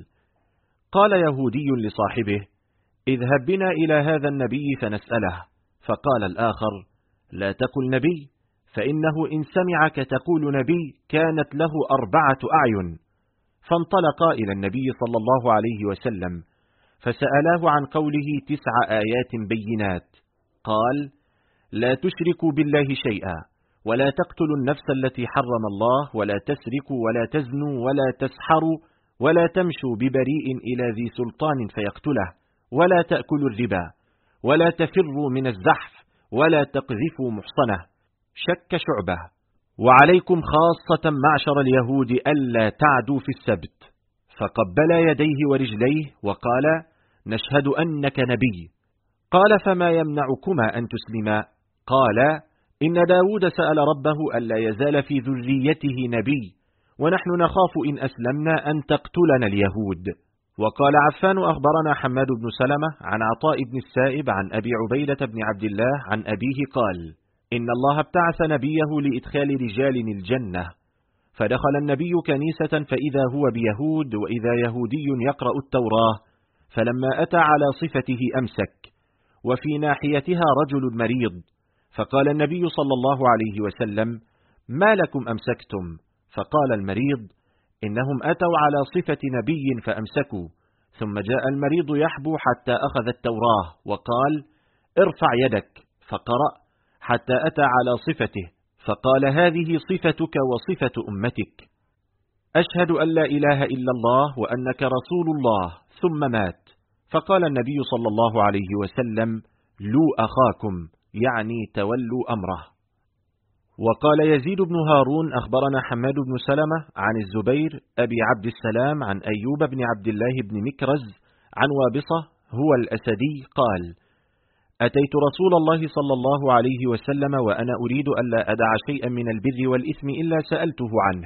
قال يهودي لصاحبه: اذهب بنا إلى هذا النبي فنسأله. فقال الآخر: لا تقل نبي، فإنه إن سمعك تقول نبي كانت له 4 أعين. فانطلقا إلى النبي صلى الله عليه وسلم فسألاه عن قوله 9 آيات بينات. قال: لا تشركوا بالله شيئا، ولا تقتلوا النفس التي حرم الله، ولا تسرقوا، ولا تزنوا، ولا تسحروا، ولا تمشوا ببريء إلى ذي سلطان فيقتله، ولا تأكلوا الربا، ولا تفروا من الزحف، ولا تقذفوا محصنة. شك شعبة: وعليكم خاصة معشر اليهود ألا تعدوا في السبت. فقبل يديه ورجليه وقال: نشهد أنك نبي. قال: فما يمنعكما أن تسلما؟ قال: إن داود سأل ربه ألا يزال في ذريته نبي، ونحن نخاف إن أسلمنا أن تقتلنا اليهود. وقال عفان: أخبرنا حماد بن سلمة عن عطاء بن السائب عن أبي عبيدة بن عبد الله عن أبيه قال: إن الله ابتعث نبيه لإدخال رجال الجنة، فدخل النبي كنيسة فإذا هو بيهود وإذا يهودي يقرأ التوراة، فلما أتى على صفته أمسك، وفي ناحيتها رجل مريض، فقال النبي صلى الله عليه وسلم: ما لكم أمسكتم؟ فقال المريض: إنهم أتوا على صفة نبي فأمسكوا. ثم جاء المريض يحبو حتى أخذ التوراة وقال: ارفع يدك، فقرأ حتى أتى على صفته، فقال: هذه صفتك وصفة أمتك، أشهد أن لا إله إلا الله وأنك رسول الله. ثم مات. فقال النبي صلى الله عليه وسلم: لو أخاكم، يعني تولوا أمره. وقال يزيد بن هارون: أخبرنا حماد بن سلمة عن الزبير أبي عبد السلام عن أيوب بن عبد الله بن مكرز عن وابصة هو الأسدي قال: أتيت رسول الله صلى الله عليه وسلم وأنا أريد ألا أدع شيئا من البر والإثم إلا سألته عنه،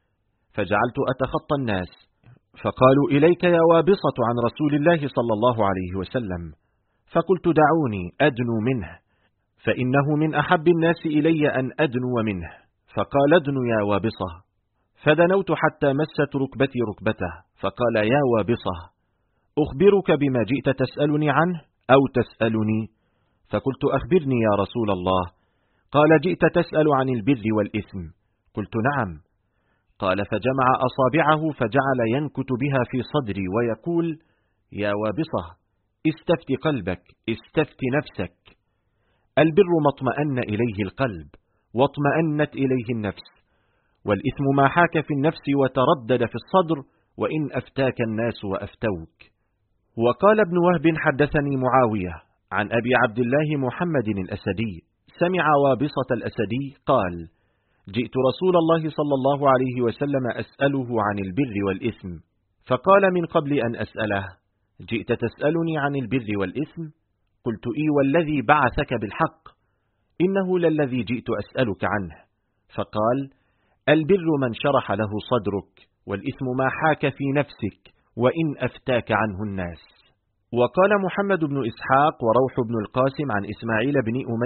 فجعلت أتخطى الناس، فقالوا: إليك يا وابصة عن رسول الله صلى الله عليه وسلم. فقلت: دعوني أدنو منه، فإنه من أحب الناس إلي أن أدنو منه. فقال: ادنو يا وابصة. فدنوت حتى مست ركبتي ركبته، فقال: يا وابصة، أخبرك بما جئت تسألني عنه أو تسألني؟ فقلت: أخبرني يا رسول الله. قال: جئت تسأل عن البر والإثم. قلت: نعم. قال: فجمع أصابعه فجعل ينكت بها في صدري ويقول: يا وابصة، استفت قلبك، استفت نفسك. البر ما اطمأن إليه القلب واطمأنت إليه النفس، والإثم ما حاك في النفس وتردد في الصدر، وإن أفتاك الناس وأفتوك. وقال ابن وهب: حدثني معاوية عن أبي عبد الله محمد الأسدي سمع وابصة الأسدي قال: جئت رسول الله صلى الله عليه وسلم أسأله عن البر والإثم، فقال: من قبل أن أسأله: جئت تسألني عن البر والإثم؟ قلت: إي والذي بعثك بالحق، إنه للذي جئت أسألك عنه. فقال: البر من شرح له صدرك، والإثم ما حاك في نفسك، وإن أفتاك عنه الناس. وقال محمد بن إسحاق وروح بن القاسم عن إسماعيل بن أمية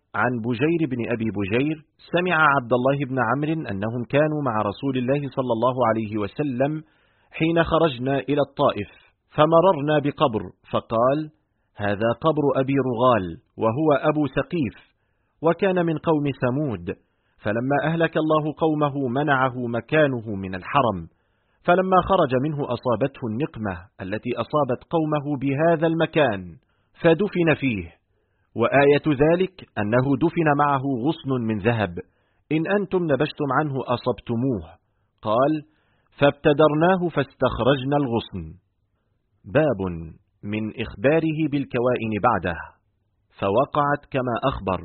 عن بجير بن أبي بجير سمع عبد الله بن عمرو أنهم كانوا مع رسول الله صلى الله عليه وسلم حين خرجنا إلى الطائف، فمررنا بقبر، فقال: هذا قبر أبي رغال، وهو أبو ثقيف، وكان من قوم ثمود، فلما أهلك الله قومه منعه مكانه من الحرم، فلما خرج منه أصابته النقمة التي أصابت قومه بهذا المكان، فدفن فيه. وآية ذلك أنه دفن معه غصن من ذهب، إن أنتم نبشتم عنه أصبتموه. قال: فابتدرناه فاستخرجنا الغصن. باب من إخباره بالكوائن بعده، فوقعت كما أخبر.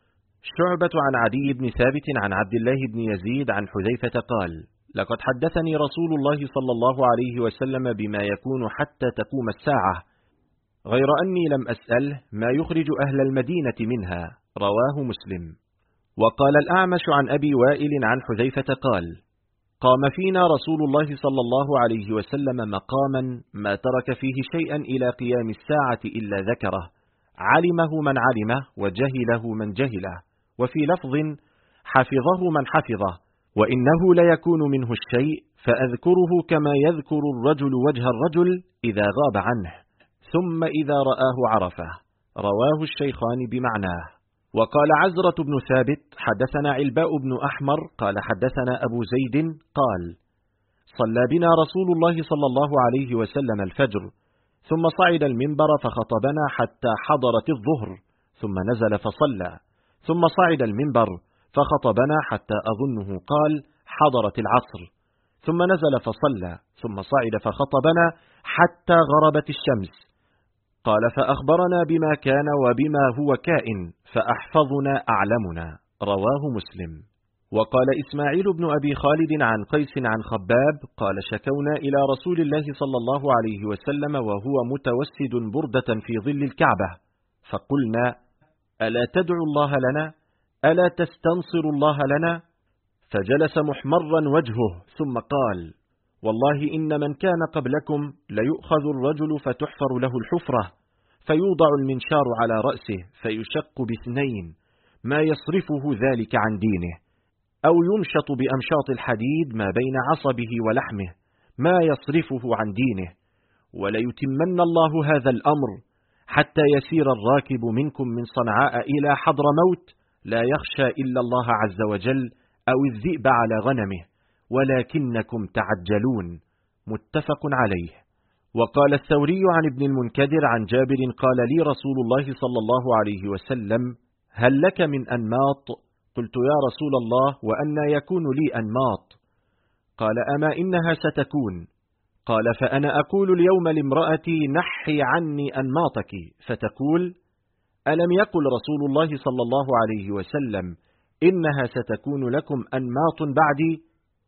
شعبة عن عدي بن ثابت عن عبد الله بن يزيد عن حذيفة قال: لقد حدثني رسول الله صلى الله عليه وسلم بما يكون حتى تقوم الساعة، غير أني لم أسأله ما يخرج أهل المدينة منها. رواه مسلم. وقال الأعمش عن أبي وائل عن حذيفة قال: قام فينا رسول الله صلى الله عليه وسلم مقاما ما ترك فيه شيئا إلى قيام الساعة إلا ذكره، علمه من علمه وجهله من جهله، وفي لفظ حفظه من حفظه، وإنه ليكون منه الشيء فأذكره كما يذكر الرجل وجه الرجل إذا غاب عنه، ثم إذا رآه عرفه. رواه الشيخان بمعناه. وقال عزرة بن ثابت: حدثنا علباء بن أحمر قال حدثنا أبو زيد قال: صلى بنا رسول الله صلى الله عليه وسلم الفجر، ثم صعد المنبر فخطبنا حتى حضرت الظهر، ثم نزل فصلى، ثم صعد المنبر فخطبنا حتى أظنه قال حضرت العصر، ثم نزل فصلى، ثم صعد فخطبنا حتى غربت الشمس. قال: فأخبرنا بما كان وبما هو كائن، فأحفظنا أعلمنا. رواه مسلم. وقال إسماعيل بن أبي خالد عن قيس عن خباب قال: شكونا إلى رسول الله صلى الله عليه وسلم وهو متوسد بردة في ظل الكعبة، فقلنا: ألا تدعو الله لنا؟ ألا تستنصر الله لنا؟ فجلس محمرا وجهه، ثم قال: والله إن من كان قبلكم ليؤخذ الرجل فتحفر له الحفرة، فيوضع المنشار على رأسه فيشق باثنين، ما يصرفه ذلك عن دينه، أو يمشط بأمشاط الحديد ما بين عصبه ولحمه، ما يصرفه عن دينه، وليتمن الله هذا الأمر حتى يسير الراكب منكم من صنعاء إلى حضرموت لا يخشى إلا الله عز وجل أو الذئب على غنمه، ولكنكم تعجلون. متفق عليه. وقال الثوري عن ابن المنكدر عن جابر قال: لي رسول الله صلى الله عليه وسلم: هل لك من أنماط؟ قلت: يا رسول الله، وأنى يكون لي أنماط؟ قال: أما إنها ستكون. قال: فأنا أقول اليوم لامرأتي: نحي عني أنماطك، فتقول: ألم يقل رسول الله صلى الله عليه وسلم: إنها ستكون لكم أنماط بعدي؟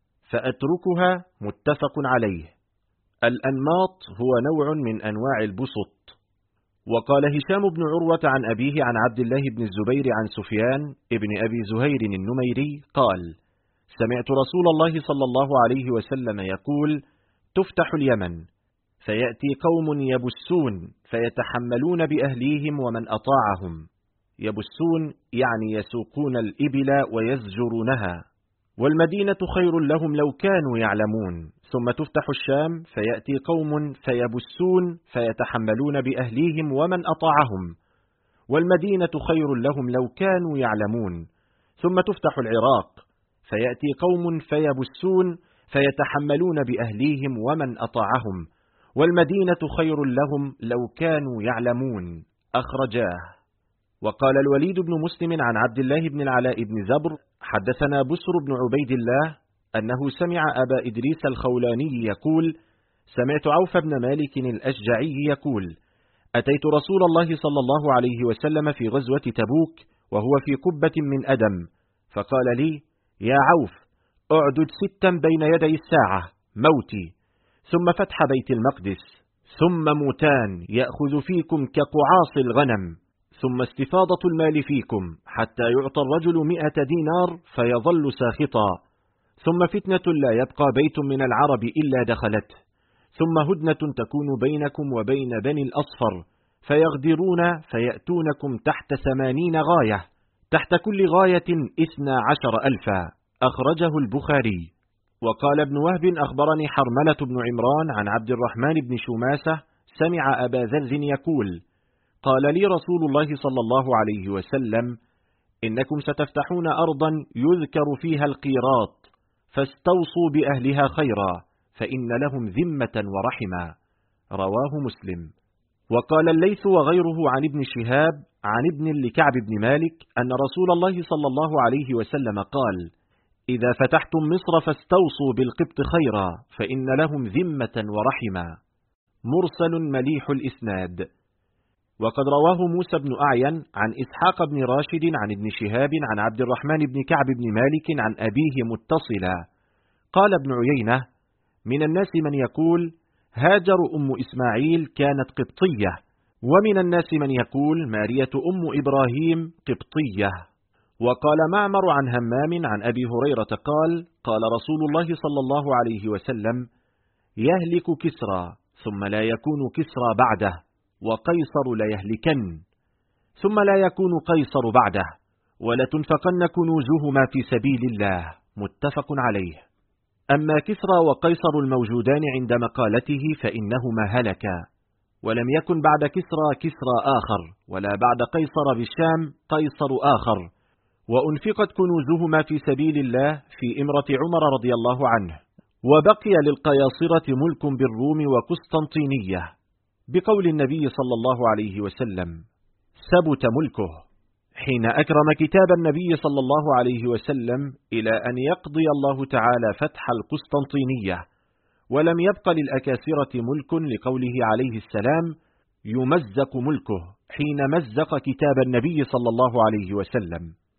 فأتركها. متفق عليه. الأنماط هو نوع من أنواع البسط. وقال هشام بن عروة عن أبيه عن عبد الله بن الزبير عن سفيان ابن أبي زهير النميري قال: سمعت رسول الله صلى الله عليه وسلم يقول: تفتح اليمن، فيأتي قوم يبسون فيتحملون بأهليهم ومن أطاعهم. يبسون يعني يسوقون الإبل ويزجرونها، والمدينة خير لهم لو كانوا يعلمون. ثم تفتح الشام، فيأتي قوم فيبسون فيتحملون بأهليهم ومن أطاعهم، والمدينة خير لهم لو كانوا يعلمون. ثم تفتح العراق، فيأتي قوم فيبسون فيتحملون بأهليهم ومن أطاعهم، والمدينة خير لهم لو كانوا يعلمون. أخرجاه. وقال الوليد بن مسلم عن عبد الله بن العلاء بن زبر: حدثنا بسر بن عبيد الله أنه سمع أبا إدريس الخولاني يقول: سمعت عوف بن مالك الأشجعي يقول: أتيت رسول الله صلى الله عليه وسلم في غزوة تبوك وهو في قبة من أدم، فقال لي: يا عوف، أعدد 6 بين يدي الساعة، موتي، ثم فتح بيت المقدس، ثم موتان يأخذ فيكم كقعاص الغنم، ثم استفاضة المال فيكم حتى يعطى الرجل 100 دينار فيظل ساخطا، ثم فتنة لا يبقى بيت من العرب إلا دخلته، ثم هدنة تكون بينكم وبين بني الأصفر فيغدرون فيأتونكم تحت 80 غاية، تحت كل غاية 12,000. أخرجه البخاري. وقال ابن وهب أخبرني حرملة بن عمران عن عبد الرحمن بن شماسة سمع أبا ذر يقول: قال لي رسول الله صلى الله عليه وسلم: إنكم ستفتحون أرضا يذكر فيها القيراط، فاستوصوا بأهلها خيرا، فإن لهم ذمة ورحما. رواه مسلم. وقال الليث وغيره عن ابن شهاب عن ابن لكعب بن مالك أن رسول الله صلى الله عليه وسلم قال: إذا فتحتم مصر فاستوصوا بالقبط خيرا، فإن لهم ذمة ورحما. مرسل مليح الإسناد. وقد رواه موسى بن أعين عن إسحاق بن راشد عن ابن شهاب عن عبد الرحمن بن كعب بن مالك عن أبيه متصلا. قال ابن عيينة: من الناس من يقول هاجر أم إسماعيل كانت قبطية، ومن الناس من يقول مارية أم إبراهيم قبطية. وقال معمر عن همام عن أبي هريرة قال: قال رسول الله صلى الله عليه وسلم: يهلك كسرى ثم لا يكون كسرى بعده، وقيصر ليهلكن ثم لا يكون قيصر بعده، ولتنفقن كنوزهما في سبيل الله. متفق عليه. أما كسرى وقيصر الموجودان عند مقالته فإنهما هلكا، ولم يكن بعد كسرى آخر، ولا بعد قيصر بالشام قيصر آخر، وأنفقت كنوزهما في سبيل الله في إمرة عمر رضي الله عنه. وبقي للقياصرة ملك بالروم وقسطنطينية، بقول النبي صلى الله عليه وسلم: ثبت ملكه، حين أكرم كتاب النبي صلى الله عليه وسلم إلى أن يقضي الله تعالى فتح القسطنطينية، ولم يبق للأكاسرة ملك، لقوله عليه السلام: يمزق ملكه، حين مزق كتاب النبي صلى الله عليه وسلم.